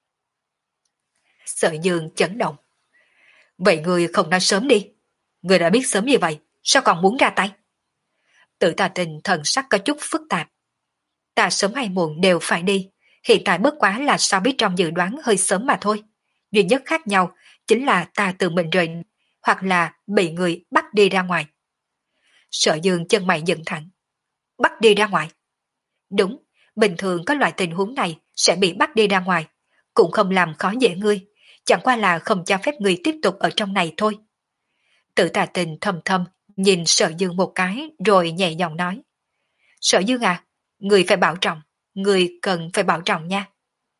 Sở Dương chấn động. Vậy người không nói sớm đi. Người đã biết sớm như vậy, sao còn muốn ra tay? Tự Tà Tình thần sắc có chút phức tạp. Ta sớm hay muộn đều phải đi. Hiện tại bất quá là so với trong dự đoán hơi sớm mà thôi. Duy nhất khác nhau chính là ta tự mình rời, hoặc là bị người bắt đi ra ngoài. Sở Dương chân mày dựng thẳng. Bắt đi ra ngoài? Đúng, bình thường có loại tình huống này sẽ bị bắt đi ra ngoài. Cũng không làm khó dễ ngươi, chẳng qua là không cho phép ngươi tiếp tục ở trong này thôi. Tự Tà Tình thầm thầm nhìn Sở Dương một cái rồi nhẹ giọng nói. Sở Dương à, ngươi phải bảo trọng, ngươi cần phải bảo trọng nha.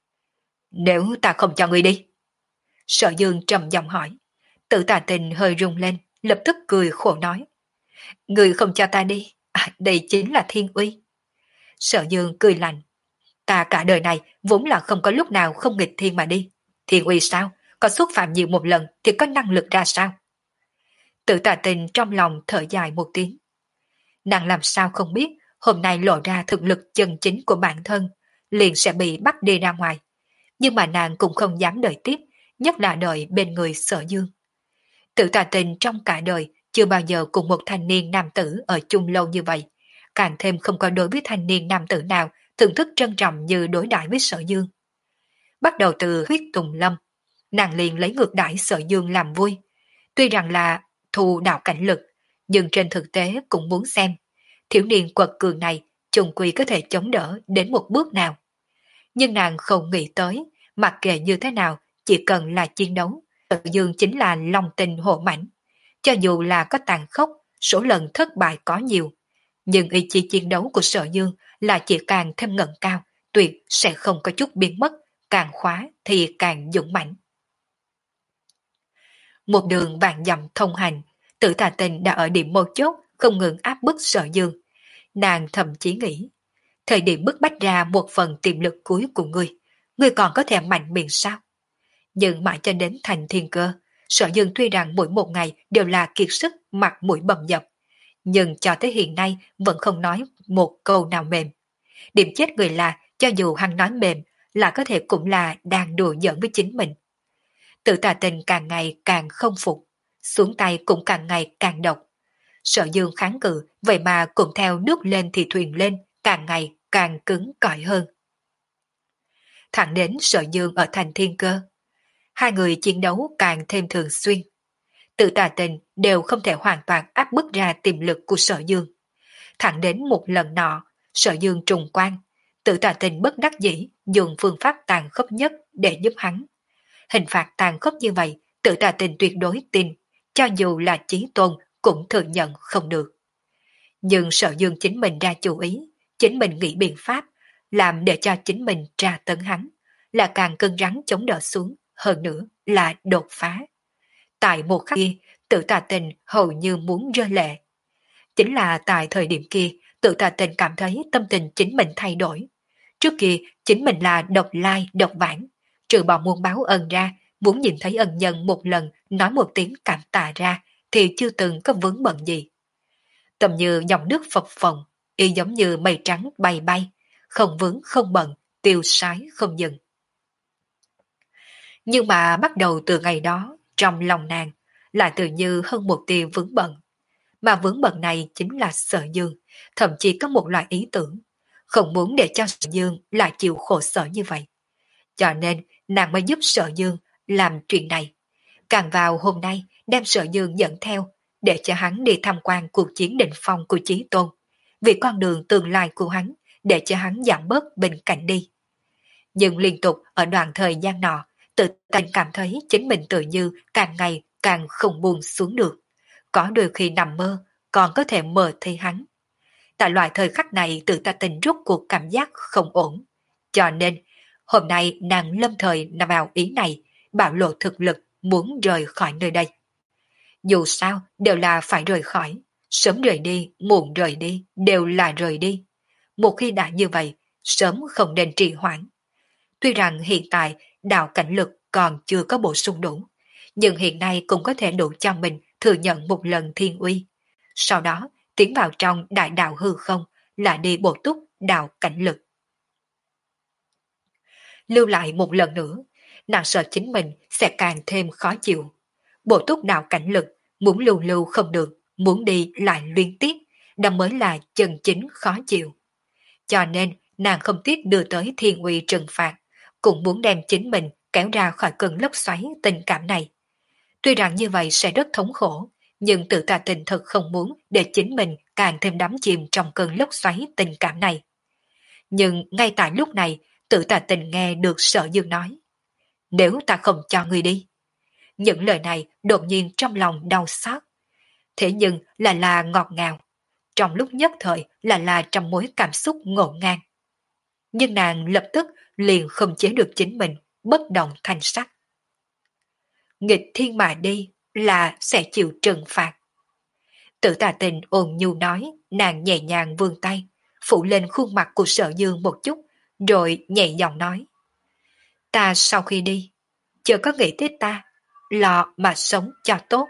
Nếu ta không cho ngươi đi? Sở Dương trầm giọng hỏi. Tự Tà Tình hơi rung lên, lập tức cười khổ nói. Ngươi không cho ta đi, à, đây chính là thiên uy. Sở Dương cười lạnh. Ta cả đời này vốn là không có lúc nào không nghịch thiên mà đi. Thiên uy sao? Có xúc phạm nhiều một lần thì có năng lực ra sao? Tự Tà Tình trong lòng thở dài một tiếng. Nàng làm sao không biết hôm nay lộ ra thực lực chân chính của bản thân, liền sẽ bị bắt đi ra ngoài. Nhưng mà nàng cũng không dám đợi tiếp, nhất là đợi bên người Sở Dương. Tự Tà Tình trong cả đời chưa bao giờ cùng một thanh niên nam tử ở chung lâu như vậy, càng thêm không có đối với thanh niên nam tử nào thưởng thức trân trọng như đối đãi với Sở Dương. Bắt đầu từ huyết tùng lâm, nàng liền lấy ngược đãi Sở Dương làm vui. Tuy rằng là thù đạo cảnh lực, nhưng trên thực tế cũng muốn xem thiếu niên quật cường này trùng quy có thể chống đỡ đến một bước nào. Nhưng nàng không nghĩ tới, mặc kệ như thế nào, chỉ cần là chiến đấu, Sở Dương chính là lòng tình hộ mãnh. Cho dù là có tàn khốc, số lần thất bại có nhiều, nhưng ý chí chiến đấu của Sở Dương là chỉ càng thêm ngẩng cao, tuyệt sẽ không có chút biến mất, càng khóa thì càng dũng mãnh. Một đường vạn dặm thông hành, Tự Tà Tình đã ở điểm mấu chốt không ngừng áp bức Sở Dương. Nàng thậm chí nghĩ, thời điểm bức bách ra một phần tiềm lực cuối của ngươi, ngươi còn có thể mạnh miệng sao? Nhưng mãi cho đến thành thiên cơ, Sở Dương tuy rằng mỗi một ngày đều là kiệt sức mặt mũi bầm dập, nhưng cho tới hiện nay vẫn không nói một câu nào mềm. Điểm chết người là, cho dù hắn nói mềm, là có thể cũng là đang đùa giỡn với chính mình. Tự Tà Tình càng ngày càng không phục, xuống tay cũng càng ngày càng độc. Sở Dương kháng cự, vậy mà cũng theo nước lên thì thuyền lên, càng ngày càng cứng cỏi hơn. Thẳng đến Sở Dương ở thành thiên cơ, hai người chiến đấu càng thêm thường xuyên. Tự Tà Tình đều không thể hoàn toàn áp bức ra tiềm lực của Sở Dương. Thẳng đến một lần nọ, Sở Dương trùng quan, Tự Tà Tình bất đắc dĩ dùng phương pháp tàn khốc nhất để giúp hắn. Hình phạt tàn khốc như vậy, Tự Tà Tình tuyệt đối tin, cho dù là Chí Tôn cũng thừa nhận không được. Nhưng Sở Dương chính mình ra chủ ý, chính mình nghĩ biện pháp, làm để cho chính mình tra tấn hắn, là càng cứng rắn chống đỡ xuống, hơn nữa là đột phá. Tại một khắc kia, Tự Tà Tình hầu như muốn rơi lệ. Chính là tại thời điểm kia, Tự Tà Tình cảm thấy tâm tình chính mình thay đổi. Trước kia, chính mình là độc lai, độc vãng, trừ bỏ muốn báo ân ra, muốn nhìn thấy ân nhân một lần, nói một tiếng cảm tạ ra, thì chưa từng có vướng bận gì. Tầm như dòng nước phập phồng, y giống như mây trắng bay bay, không vướng không bận, tiêu sái không dừng. Nhưng mà bắt đầu từ ngày đó, trong lòng nàng, lại tự như hơn một tia vướng bận. Mà vướng bận này chính là Sở Dương, thậm chí có một loại ý tưởng, không muốn để cho Sở Dương lại chịu khổ sở như vậy. Cho nên nàng mới giúp Sở Dương làm chuyện này. Càng vào hôm nay đem Sở Dương dẫn theo, để cho hắn đi tham quan cuộc chiến định phong của Chí Tôn, vì con đường tương lai của hắn, để cho hắn giảm bớt bình cảnh đi. Nhưng liên tục ở đoạn thời gian nọ, Tự Tình cảm thấy chính mình tự như càng ngày càng không buông xuống được. Có đôi khi nằm mơ, còn có thể mơ thấy hắn. Tại loại thời khắc này Tự Tà Tình rút cuộc cảm giác không ổn. Cho nên, hôm nay nàng lâm thời nằm vào ý này, bạo lộ thực lực muốn rời khỏi nơi đây. Dù sao, đều là phải rời khỏi. Sớm rời đi, muộn rời đi, đều là rời đi. Một khi đã như vậy, sớm không nên trì hoãn. Tuy rằng hiện tại đạo cảnh lực còn chưa có bổ sung đủ, nhưng hiện nay cũng có thể đủ cho mình thừa nhận một lần thiên uy. Sau đó, tiến vào trong đại đạo hư không là đi bổ túc đạo cảnh lực. Lưu lại một lần nữa, nàng sợ chính mình sẽ càng thêm khó chịu. Bổ túc đạo cảnh lực, muốn lưu lưu không được, muốn đi lại liên tiếp, đó mới là chân chính khó chịu. Cho nên, nàng không tiếc đưa tới thiên uy trừng phạt, cũng muốn đem chính mình kéo ra khỏi cơn lốc xoáy tình cảm này. Tuy rằng như vậy sẽ rất thống khổ, nhưng Tự Tà Tình thật không muốn để chính mình càng thêm đắm chìm trong cơn lốc xoáy tình cảm này. Nhưng ngay tại lúc này, Tự Tà Tình nghe được Sở Dương nói: nếu ta không cho ngươi đi. Những lời này đột nhiên trong lòng đau xót. Thế nhưng là là ngọt ngào. Trong lúc nhất thời là là trăm mối cảm xúc ngổn ngang. Nhưng nàng lập tức liền không chế được chính mình, bất động thanh sắc. Nghịch thiên mà đi là sẽ chịu trừng phạt. Tự Tà Tình ôn nhu nói, nàng nhẹ nhàng vươn tay, phủ lên khuôn mặt của Sở Dương một chút, rồi nhẹ giọng nói: ta sau khi đi, chưa có nghĩ tới ta, lo mà sống cho tốt.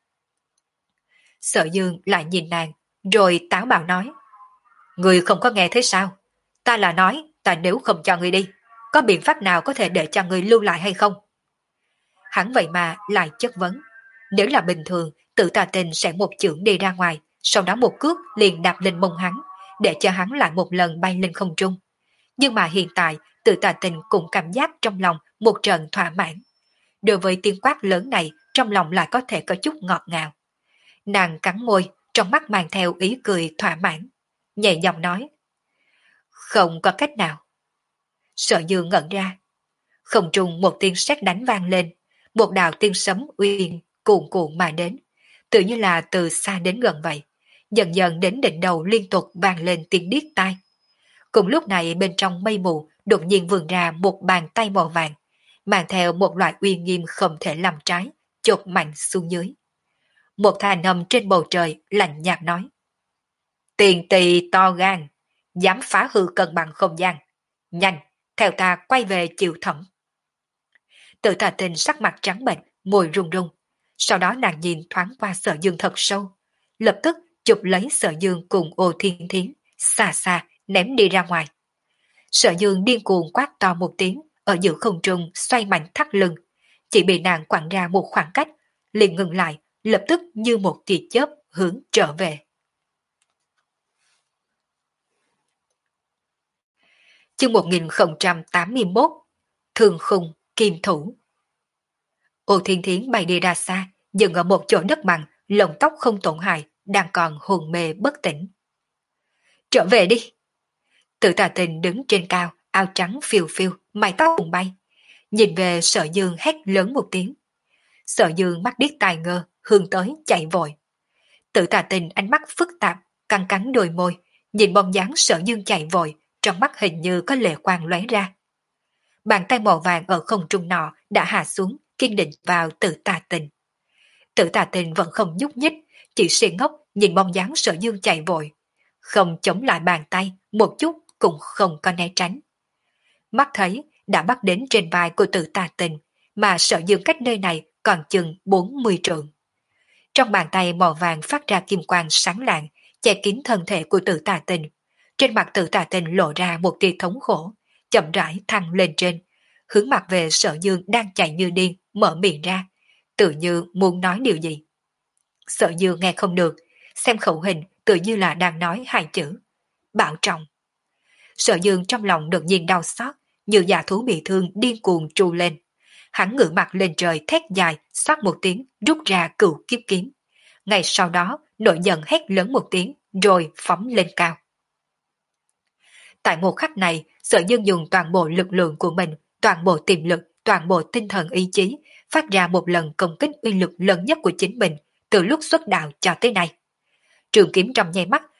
Sở Dương lại nhìn nàng, rồi táo bạo nói: người không có nghe thấy sao? Ta là nói, ta nếu không cho người đi, có biện pháp nào có thể để cho người lưu lại hay không? Hắn vậy mà lại chất vấn. Nếu là bình thường, Tự Tà Tình sẽ một chưởng đi ra ngoài, sau đó một cước liền đạp lên mông hắn, để cho hắn lại một lần bay lên không trung. Nhưng mà hiện tại, Tự Tà Tình cũng cảm giác trong lòng một trận thỏa mãn. Đối với tiếng quát lớn này, trong lòng lại có thể có chút ngọt ngào. Nàng cắn môi, trong mắt mang theo ý cười thỏa mãn, nhẹ giọng nói: không có cách nào. Sở Dương ngẩn ra. Không trung một tiếng sét đánh vang lên, một đạo tiên sấm uyên cuồn cuộn mà đến, tự như là từ xa đến gần vậy, dần dần đến đỉnh đầu liên tục vang lên tiếng điếc tai. Cùng lúc này bên trong mây mù đột nhiên vươn ra một bàn tay màu vàng, mang theo một loại uy nghiêm không thể làm trái, chộp mạnh xuống dưới. Một thanh âm trên bầu trời lạnh nhạt nói: tiền tỳ to gan, dám phá hư cân bằng không gian, nhanh, theo ta quay về chịu thẩm. Tự Tà Tình sắc mặt trắng bệch, môi run run. Sau đó nàng nhìn thoáng qua Sở Dương thật sâu, lập tức chụp lấy Sở Dương cùng Ô Thiên Thiến, xa xa ném đi ra ngoài. Sở Dương điên cuồng quát to một tiếng, ở giữa không trung xoay mạnh thắt lưng, chỉ bị nàng quẳng ra một khoảng cách, liền ngừng lại, lập tức như một tia chớp hướng trở về. Chương một nghìn không trăm tám mươi mốt, Thường Khung Kim Thủ. Ô Thiên Thiến bay đi ra xa, dừng ở một chỗ đất bằng, lông tóc không tổn hại, đang còn hồn mê bất tỉnh. Trở về đi! Tự Tà Tình đứng trên cao, áo trắng phiêu phiêu, mái tóc cùng bay. Nhìn về Sở Dương hét lớn một tiếng. Sở Dương mắt điếc tai ngơ, hướng tới chạy vội. Tự Tà Tình ánh mắt phức tạp, căng cắn đôi môi, nhìn bóng dáng Sở Dương chạy vội, trong mắt hình như có lệ quang lóe ra. Bàn tay màu vàng ở không trung nọ đã hạ xuống, kiên định vào Tự Tà Tình. Tự Tà Tình vẫn không nhúc nhích, chỉ si ngốc nhìn bóng dáng Sở Dương chạy vội, không chống lại bàn tay, một chút cũng không có né tránh. Mắt thấy đã bắt đến trên vai của Tự Tà Tình, mà Sở Dương cách nơi này còn chừng bốn mươi trượng. Trong bàn tay màu vàng phát ra kim quang sáng lạng, che kín thân thể của Tự Tà Tình. Trên mặt Tự Tà Tình lộ ra một tia thống khổ, chậm rãi thăng lên trên, hướng mặt về Sở Dương đang chạy như điên, mở miệng ra, tự như muốn nói điều gì. Sở Dương nghe không được, xem khẩu hình tự như là đang nói hai chữ: bảo trọng. Sở Dương trong lòng đột nhiên đau xót, như giả thú bị thương điên cuồng tru lên. Hắn ngửa mặt lên trời thét dài, xoát một tiếng, rút ra cửu kiếp kiếm. Ngay sau đó, nổi giận hét lớn một tiếng, rồi phóng lên cao. Tại một khắc này, Sở Dương dùng toàn bộ lực lượng của mình, toàn bộ tiềm lực, toàn bộ tinh thần ý chí, phát ra một lần công kích uy lực lớn nhất của chính mình, từ lúc xuất đạo cho tới nay. Trường kiếm trong nháy mắt,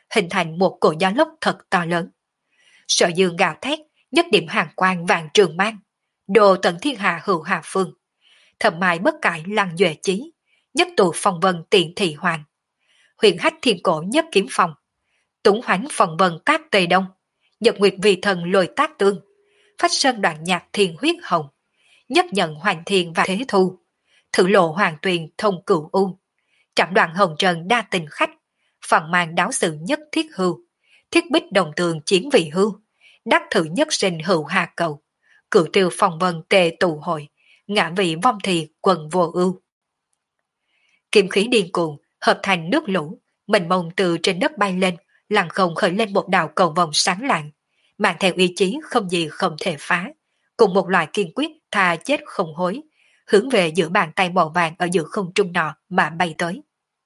hình thành một cổ gió lốc thật to lớn. Sở Dương gào thét, nhất điểm hàng quang vàng trường mang, đồ tận thiên hạ hữu hà phương. Thầm mai bất cải lăng duệ chí, nhất tụ phong vân tiện thị hoàng. Huyền hách thiên cổ nhất kiếm phòng, tủng hoánh phong vân cát tây đông, nhật nguyệt vì thần lôi tác tương, phách sơn đoạn nhạc thiên huyết hồng, nhất nhận hoàn thiên và thế thu, thử lộ hoàng tuyền thông cửu u, chạm đoạn hồng trần đa tình khách, phần màn đáo sự nhất thiết hưu, thiết bích đồng tường chiến vị hưu, đắc thử nhất sinh hữu hà cầu, cửu tiêu phong vân tề tụ hội, ngã vị vong thì quần vô ưu. Kim khí điên cuồng hợp thành nước lũ, mình mông từ trên đất bay lên, lặng không khởi lên một đạo cầu vòng sáng lạng, mang theo ý chí không gì không thể phá, cùng một loại kiên quyết thà chết không hối, hướng về giữa bàn tay màu vàng ở giữa không trung nọ mà bay tới.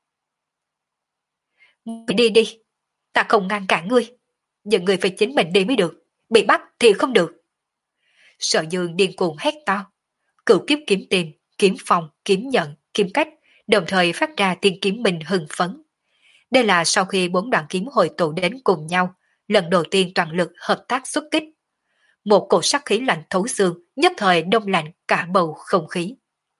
Đi đi, ta không ngăn cản ngươi, nhưng ngươi phải chính mình đi mới được, bị bắt thì không được. Sở Dương điên cuồng hét to, cửu kiếp kiếm tìm, kiếm phòng, kiếm nhận, kiếm cách, đồng thời phát ra tiên kiếm mình hưng phấn. Đây là sau khi bốn đoạn kiếm hội tụ đến cùng nhau, lần đầu tiên toàn lực hợp tác xuất kích. Một cổ sắc khí lạnh thấu xương, nhất thời đông lạnh cả bầu không khí.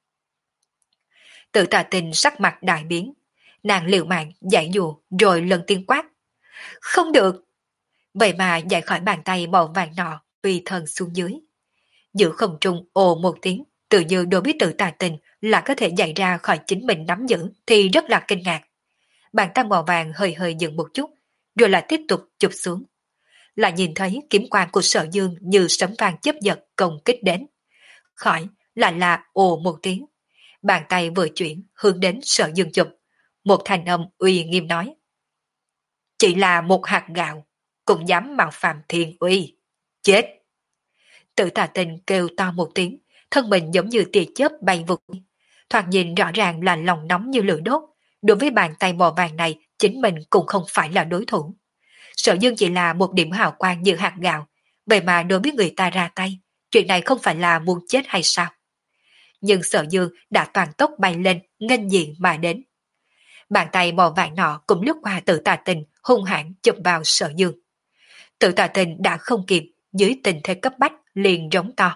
Tự Tà Tình sắc mặt đại biến, nàng liều mạng giải dụ rồi lần tiên quát. Không được! Vậy mà giải khỏi bàn tay màu vàng nọ, uy thần xuống dưới. Giữa không trung ồ một tiếng, tự như đồ biết Tự Tà Tình là có thể dạy ra khỏi chính mình nắm giữ thì rất là kinh ngạc. Bàn tay màu vàng hơi hơi dừng một chút, rồi lại tiếp tục chụp xuống. Lại nhìn thấy kiếm quang của Sở Dương như sấm vàng chớp giật công kích đến. Khỏi lại là ồ một tiếng. Bàn tay vừa chuyển hướng đến Sở Dương chụp. Một thanh âm uy nghiêm nói. Chỉ là một hạt gạo, cũng dám mạo phạm thiên uy. Chết! Tự Tà Tình kêu to một tiếng, thân mình giống như tia chớp bay vụt. Thoạt nhìn rõ ràng là lòng nóng như lửa đốt. Đối với bàn tay màu vàng này, chính mình cũng không phải là đối thủ. Sở Dương chỉ là một điểm hào quang như hạt gạo, vậy mà đối với người ta ra tay, chuyện này không phải là muốn chết hay sao? Nhưng Sở Dương đã toàn tốc bay lên, nghênh diện mà đến. Bàn tay màu vàng nọ cũng lướt qua Tự Tà Tình, hung hãn chụp vào Sở Dương. Tự Tà Tình đã không kịp, dưới tình thế cấp bách liền rống to.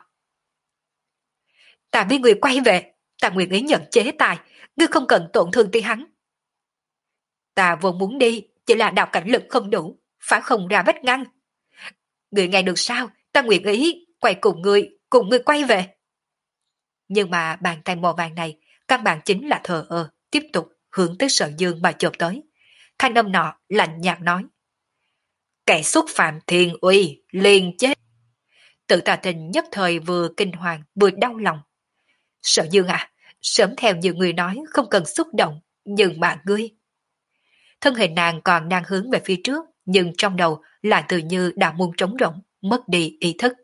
Ta với người quay về, ta nguyện ý nhận chế tài, ngươi không cần tổn thương tới hắn. Ta vốn muốn đi, chỉ là đạo cảnh lực không đủ, phá không ra vách ngăn. Người nghe được sao, ta nguyện ý quay cùng ngươi, cùng ngươi quay về. Nhưng mà bàn tay màu vàng này, căn bản chính là thờ ơ, tiếp tục hướng tới Sở Dương mà chộp tới. Thanh âm nọ lạnh nhạt nói. Kẻ xúc phạm thiên uy, liền chết. Tự Tà Tình nhất thời vừa kinh hoàng, vừa đau lòng. Sở Dương à, sớm theo như người nói không cần xúc động, nhưng mà ngươi. Thân hình nàng còn đang hướng về phía trước, nhưng trong đầu lại tự như đã muôn trống rỗng, mất đi ý thức.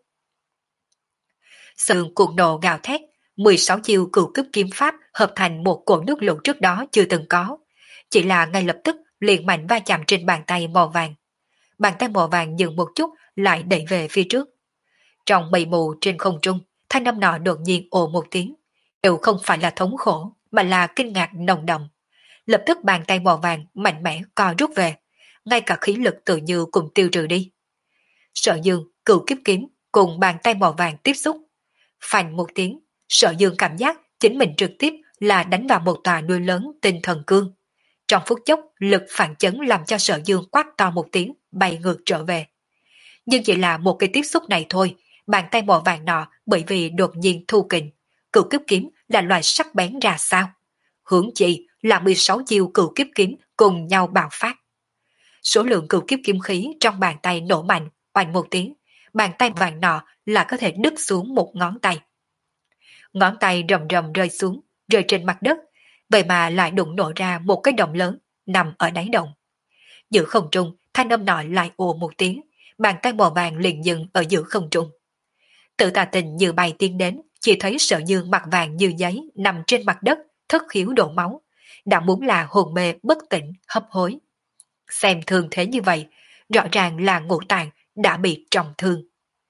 Sở Dương cuồng nộ gào thét, mười sáu chiêu cửu cấp kiếm pháp hợp thành một cổ nước lũ trước đó chưa từng có. Chỉ là ngay lập tức liền mạnh va chạm trên bàn tay màu vàng. Bàn tay màu vàng dừng một chút lại đẩy về phía trước. Trong mây mù trên không trung, thanh âm nọ đột nhiên ồ một tiếng. Đều không phải là thống khổ, mà là kinh ngạc nồng đậm. Lập tức bàn tay màu vàng mạnh mẽ co rút về, ngay cả khí lực tự như cùng tiêu trừ đi. Sở Dương cửu kiếp kiếm cùng bàn tay màu vàng tiếp xúc. Phành một tiếng, Sở Dương cảm giác chính mình trực tiếp là đánh vào một tòa núi lớn tinh thần cương. Trong phút chốc, lực phản chấn làm cho Sở Dương quát to một tiếng, bay ngược trở về. Nhưng chỉ là một cái tiếp xúc này thôi, bàn tay màu vàng nọ bởi vì đột nhiên thu kình. Cửu kiếp kiếm là loại sắc bén ra sao? Hướng chi là mười sáu chiêu cửu kiếp kiếm cùng nhau bạo phát. Số lượng cửu kiếp kiếm khí trong bàn tay nổ mạnh, oanh một tiếng, bàn tay vàng nọ là có thể đứt xuống một ngón tay. Ngón tay rầm rầm rơi xuống, rơi trên mặt đất, vậy mà lại đụng nổ ra một cái động lớn nằm ở đáy động. Giữa không trung, thanh âm nọ lại ồ một tiếng, bàn tay màu vàng liền dừng ở giữa không trung. Tự Tà Tình như bay tiến đến, chỉ thấy Sở Dương mặt vàng như giấy nằm trên mặt đất, thất khiếu đổ máu, đã muốn là hồn mê bất tỉnh, hấp hối. Xem thương thế như vậy, rõ ràng là ngũ tạng đã bị trọng thương.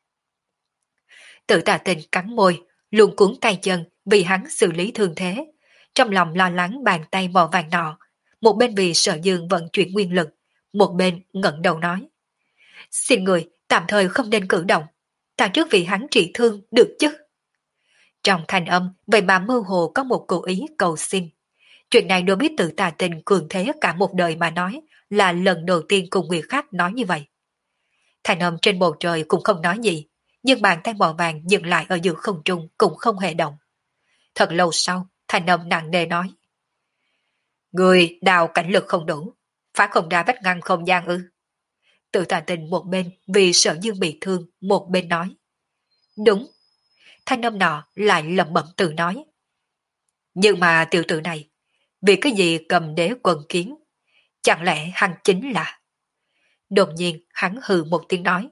Tự Tà Tình cắn môi, luôn cuốn tay chân vì hắn xử lý thương thế, trong lòng lo lắng bàn tay màu vàng nọ, một bên vì Sở Dương vận chuyển nguyên lực, Một bên ngẩng đầu nói. Xin người tạm thời không nên cử động. Ta trước vì hắn trị thương được chứ. Trong thanh âm, vậy mà mơ hồ có một cố ý cầu xin. Chuyện này đối với tự tà tình cường thế cả một đời mà nói là lần đầu tiên cùng người khác nói như vậy. Thanh âm trên bầu trời cũng không nói gì, nhưng bàn tay màu vàng dừng lại ở giữa không trung cũng không hề động. Thật lâu sau, thanh âm nặng nề nói. Người đào cảnh lực không đủ, phá không ra vách ngăn không gian ư. Tự tà tình một bên vì sợ Dương bị thương, một bên nói. Đúng. Thanh âm nọ lại lẩm bẩm tự nói. Nhưng mà tiểu tử này, vì cái gì cầm đế quần kiến? Chẳng lẽ hắn chính là... Đột nhiên hắn hừ một tiếng nói.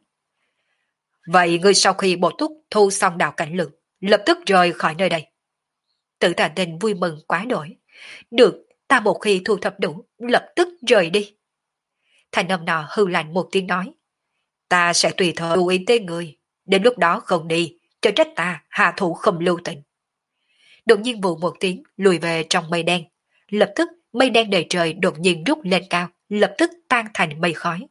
Vậy ngươi sau khi bổ túc thu xong đạo cảnh lực, lập tức rời khỏi nơi đây. Tự tà tình vui mừng quá đổi. Được, ta một khi thu thập đủ, lập tức rời đi. Thanh âm nọ hư lạnh một tiếng nói. Ta sẽ tùy thời lưu ý tới người, đến lúc đó không đi, cho trách ta hạ thủ không lưu tình. Đột nhiên vụ một tiếng lùi về trong mây đen. Lập tức mây đen đầy trời đột nhiên rút lên cao, lập tức tan thành mây khói.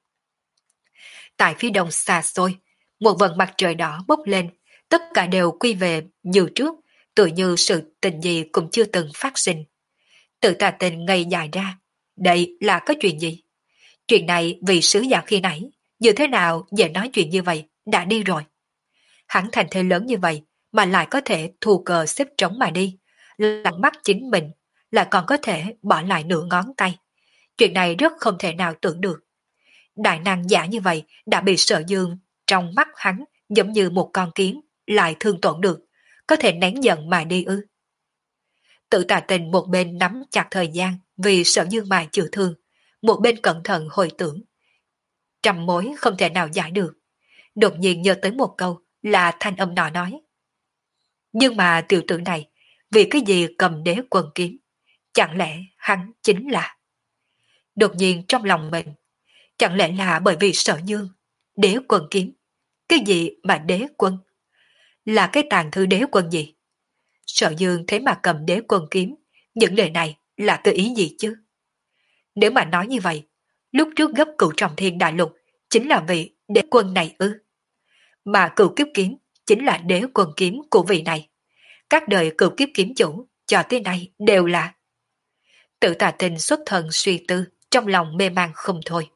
Tại phía đông xa xôi, một vầng mặt trời đỏ bốc lên, tất cả đều quy về như trước, tự như sự tình gì cũng chưa từng phát sinh. Tự tà tình ngây dài ra, đây là có chuyện gì? Chuyện này vì sứ giả khi nãy, như thế nào dễ nói chuyện như vậy, đã đi rồi. Hắn thành thế lớn như vậy, mà lại có thể thù cờ xếp trống mà đi, lặng mắt chính mình, lại còn có thể bỏ lại nửa ngón tay. Chuyện này rất không thể nào tưởng được. Đại năng giả như vậy đã bị Sở Dương trong mắt hắn giống như một con kiến, lại thương tổn được, có thể nén giận mà đi ư. Tự tà tình một bên nắm chặt thời gian vì Sở Dương mà chữa thương, một bên cẩn thận hồi tưởng. Trăm mối không thể nào giải được. Đột nhiên nhớ tới một câu là thanh âm nọ nói. Nhưng mà tiểu tử này, vì cái gì cầm đế quần kiếm? Chẳng lẽ hắn chính là... Đột nhiên trong lòng mình, chẳng lẽ là bởi vì Sở Dương, đế quân kiếm? Cái gì mà đế quân? Là cái tàn thư đế quân gì? Sở Dương thế mà cầm đế quân kiếm, những lời này là cái ý gì chứ? Nếu mà nói như vậy, lúc trước gấp cửu trọng thiên đại lục chính là vị đế quân này ư? Mà cửu kiếp kiếm chính là đế quân kiếm của vị này. Các đời cửu kiếp kiếm chủ cho tới nay đều là... Tự tà tình xuất thần suy tư, trong lòng mê man không thôi.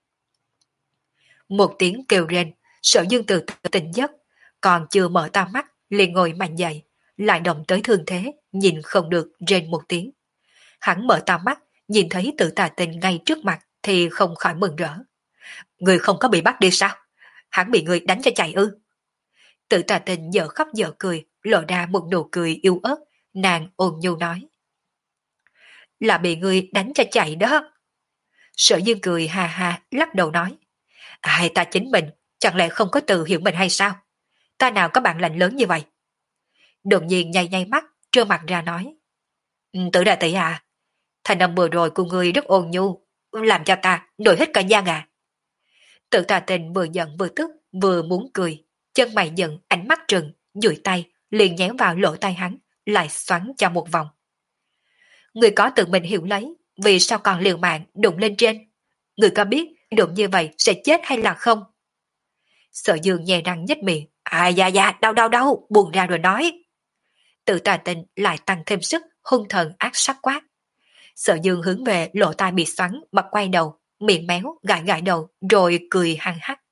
Một tiếng kêu rên, Sở Dương từ từ tỉnh giấc, còn chưa mở to mắt, liền ngồi mạnh dậy, lại động tới thương thế, nhìn không được rên một tiếng. Hắn mở to mắt, nhìn thấy tự tà tình ngay trước mặt thì không khỏi mừng rỡ. Người không có bị bắt đi sao? Hắn bị người đánh cho chạy ư? Tự tà tình dở khóc dở cười, lộ ra một nụ cười yêu ớt, nàng ôn nhu nói. Là bị người đánh cho chạy đó. Sở Dương cười ha ha, lắc đầu nói. Ai ta chính mình, chẳng lẽ không có từ hiểu mình hay sao? Ta nào có bản lĩnh lớn như vậy? Đột nhiên nhay nhay mắt, trơ mặt ra nói. Tử đại tỷ à, thành âm vừa rồi của người rất ôn nhu, làm cho ta nổi hết cả da gà. Tự tà tình vừa giận vừa tức, vừa muốn cười, chân mày giận, ánh mắt trừng, duỗi tay, liền nhéo vào lỗ tai hắn, lại xoắn cho một vòng. Người có tự mình hiểu lấy, vì sao còn liều mạng đụng lên trên? Người có biết đụng như vậy sẽ chết hay là không? Sở Dương nhè răng nhếch miệng, à da da, đau đau đau, buồn ra rồi nói. Tự tà tình lại tăng thêm sức, hung thần ác sắc quát. Sở Dương hướng về lỗ tai bị xoắn, mặt quay đầu, miệng méo, gãi gãi đầu, rồi cười hăng hắc.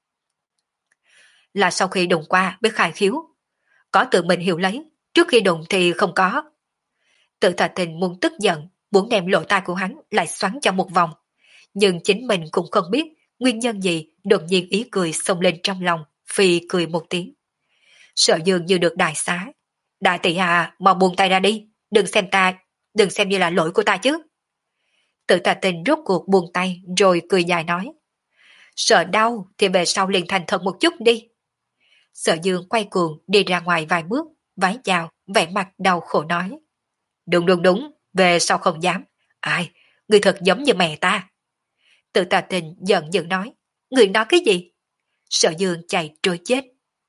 Là sau khi đụng qua mới khai khiếu. Có tự mình hiểu lấy, trước khi đụng thì không có. Tự tà tình muốn tức giận, muốn đem lỗ tai của hắn lại xoắn cho một vòng. Nhưng chính mình cũng không biết nguyên nhân gì đột nhiên ý cười xông lên trong lòng, phi cười một tiếng. Sở Dương như được đại xá. Đại tỷ à, mau buông tay ra đi, đừng xem ta, đừng xem như là lỗi của ta chứ. Tự tà tình rốt cuộc buông tay rồi cười dài nói. Sợ đau thì về sau liền thành thật một chút đi. Sở Dương quay cuồng đi ra ngoài vài bước, vái chào, vẻ mặt đau khổ nói. Đúng đúng đúng, về sau không dám. Ai, người thật giống như mẹ ta. Tự tà tình giận dữ nói. Người nói cái gì? Sở Dương chạy trôi chết.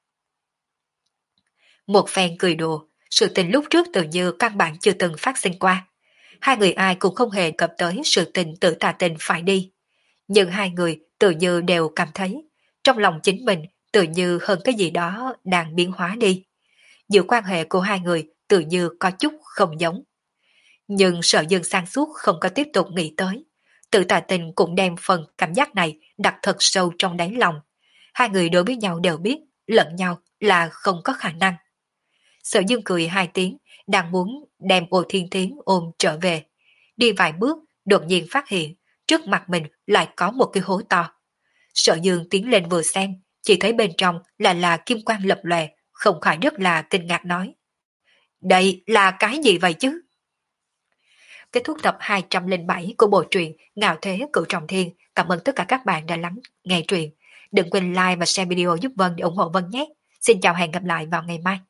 Một phen cười đùa, sự tình lúc trước tự như căn bản chưa từng phát sinh qua. Hai người ai cũng không hề cập tới sự tình tự tà tình phải đi. Nhưng hai người tự như đều cảm thấy trong lòng chính mình tự như hơn cái gì đó đang biến hóa đi. Giữa quan hệ của hai người tự như có chút không giống. Nhưng Sở Dương sáng suốt không có tiếp tục nghĩ tới. Tự Tà Tình cũng đem phần cảm giác này đặt thật sâu trong đáy lòng. Hai người đối với nhau đều biết lẫn nhau là không có khả năng. Sở Dương cười hai tiếng, đang muốn đem Ô Thiên Thiến ôm trở về. Đi vài bước, đột nhiên phát hiện trước mặt mình lại có một cái hố to. Sở Dương tiến lên vừa xem, chỉ thấy bên trong là là kim quang lập lòe, không khỏi rất là kinh ngạc nói. Đây là cái gì vậy chứ? Kết thúc tập hai trăm lẻ bảy của bộ truyện Ngạo Thế Cửu Trọng Thiên. Cảm ơn tất cả các bạn đã lắng nghe truyện. Đừng quên like và share video giúp Vân để ủng hộ Vân nhé. Xin chào, hẹn gặp lại vào ngày mai.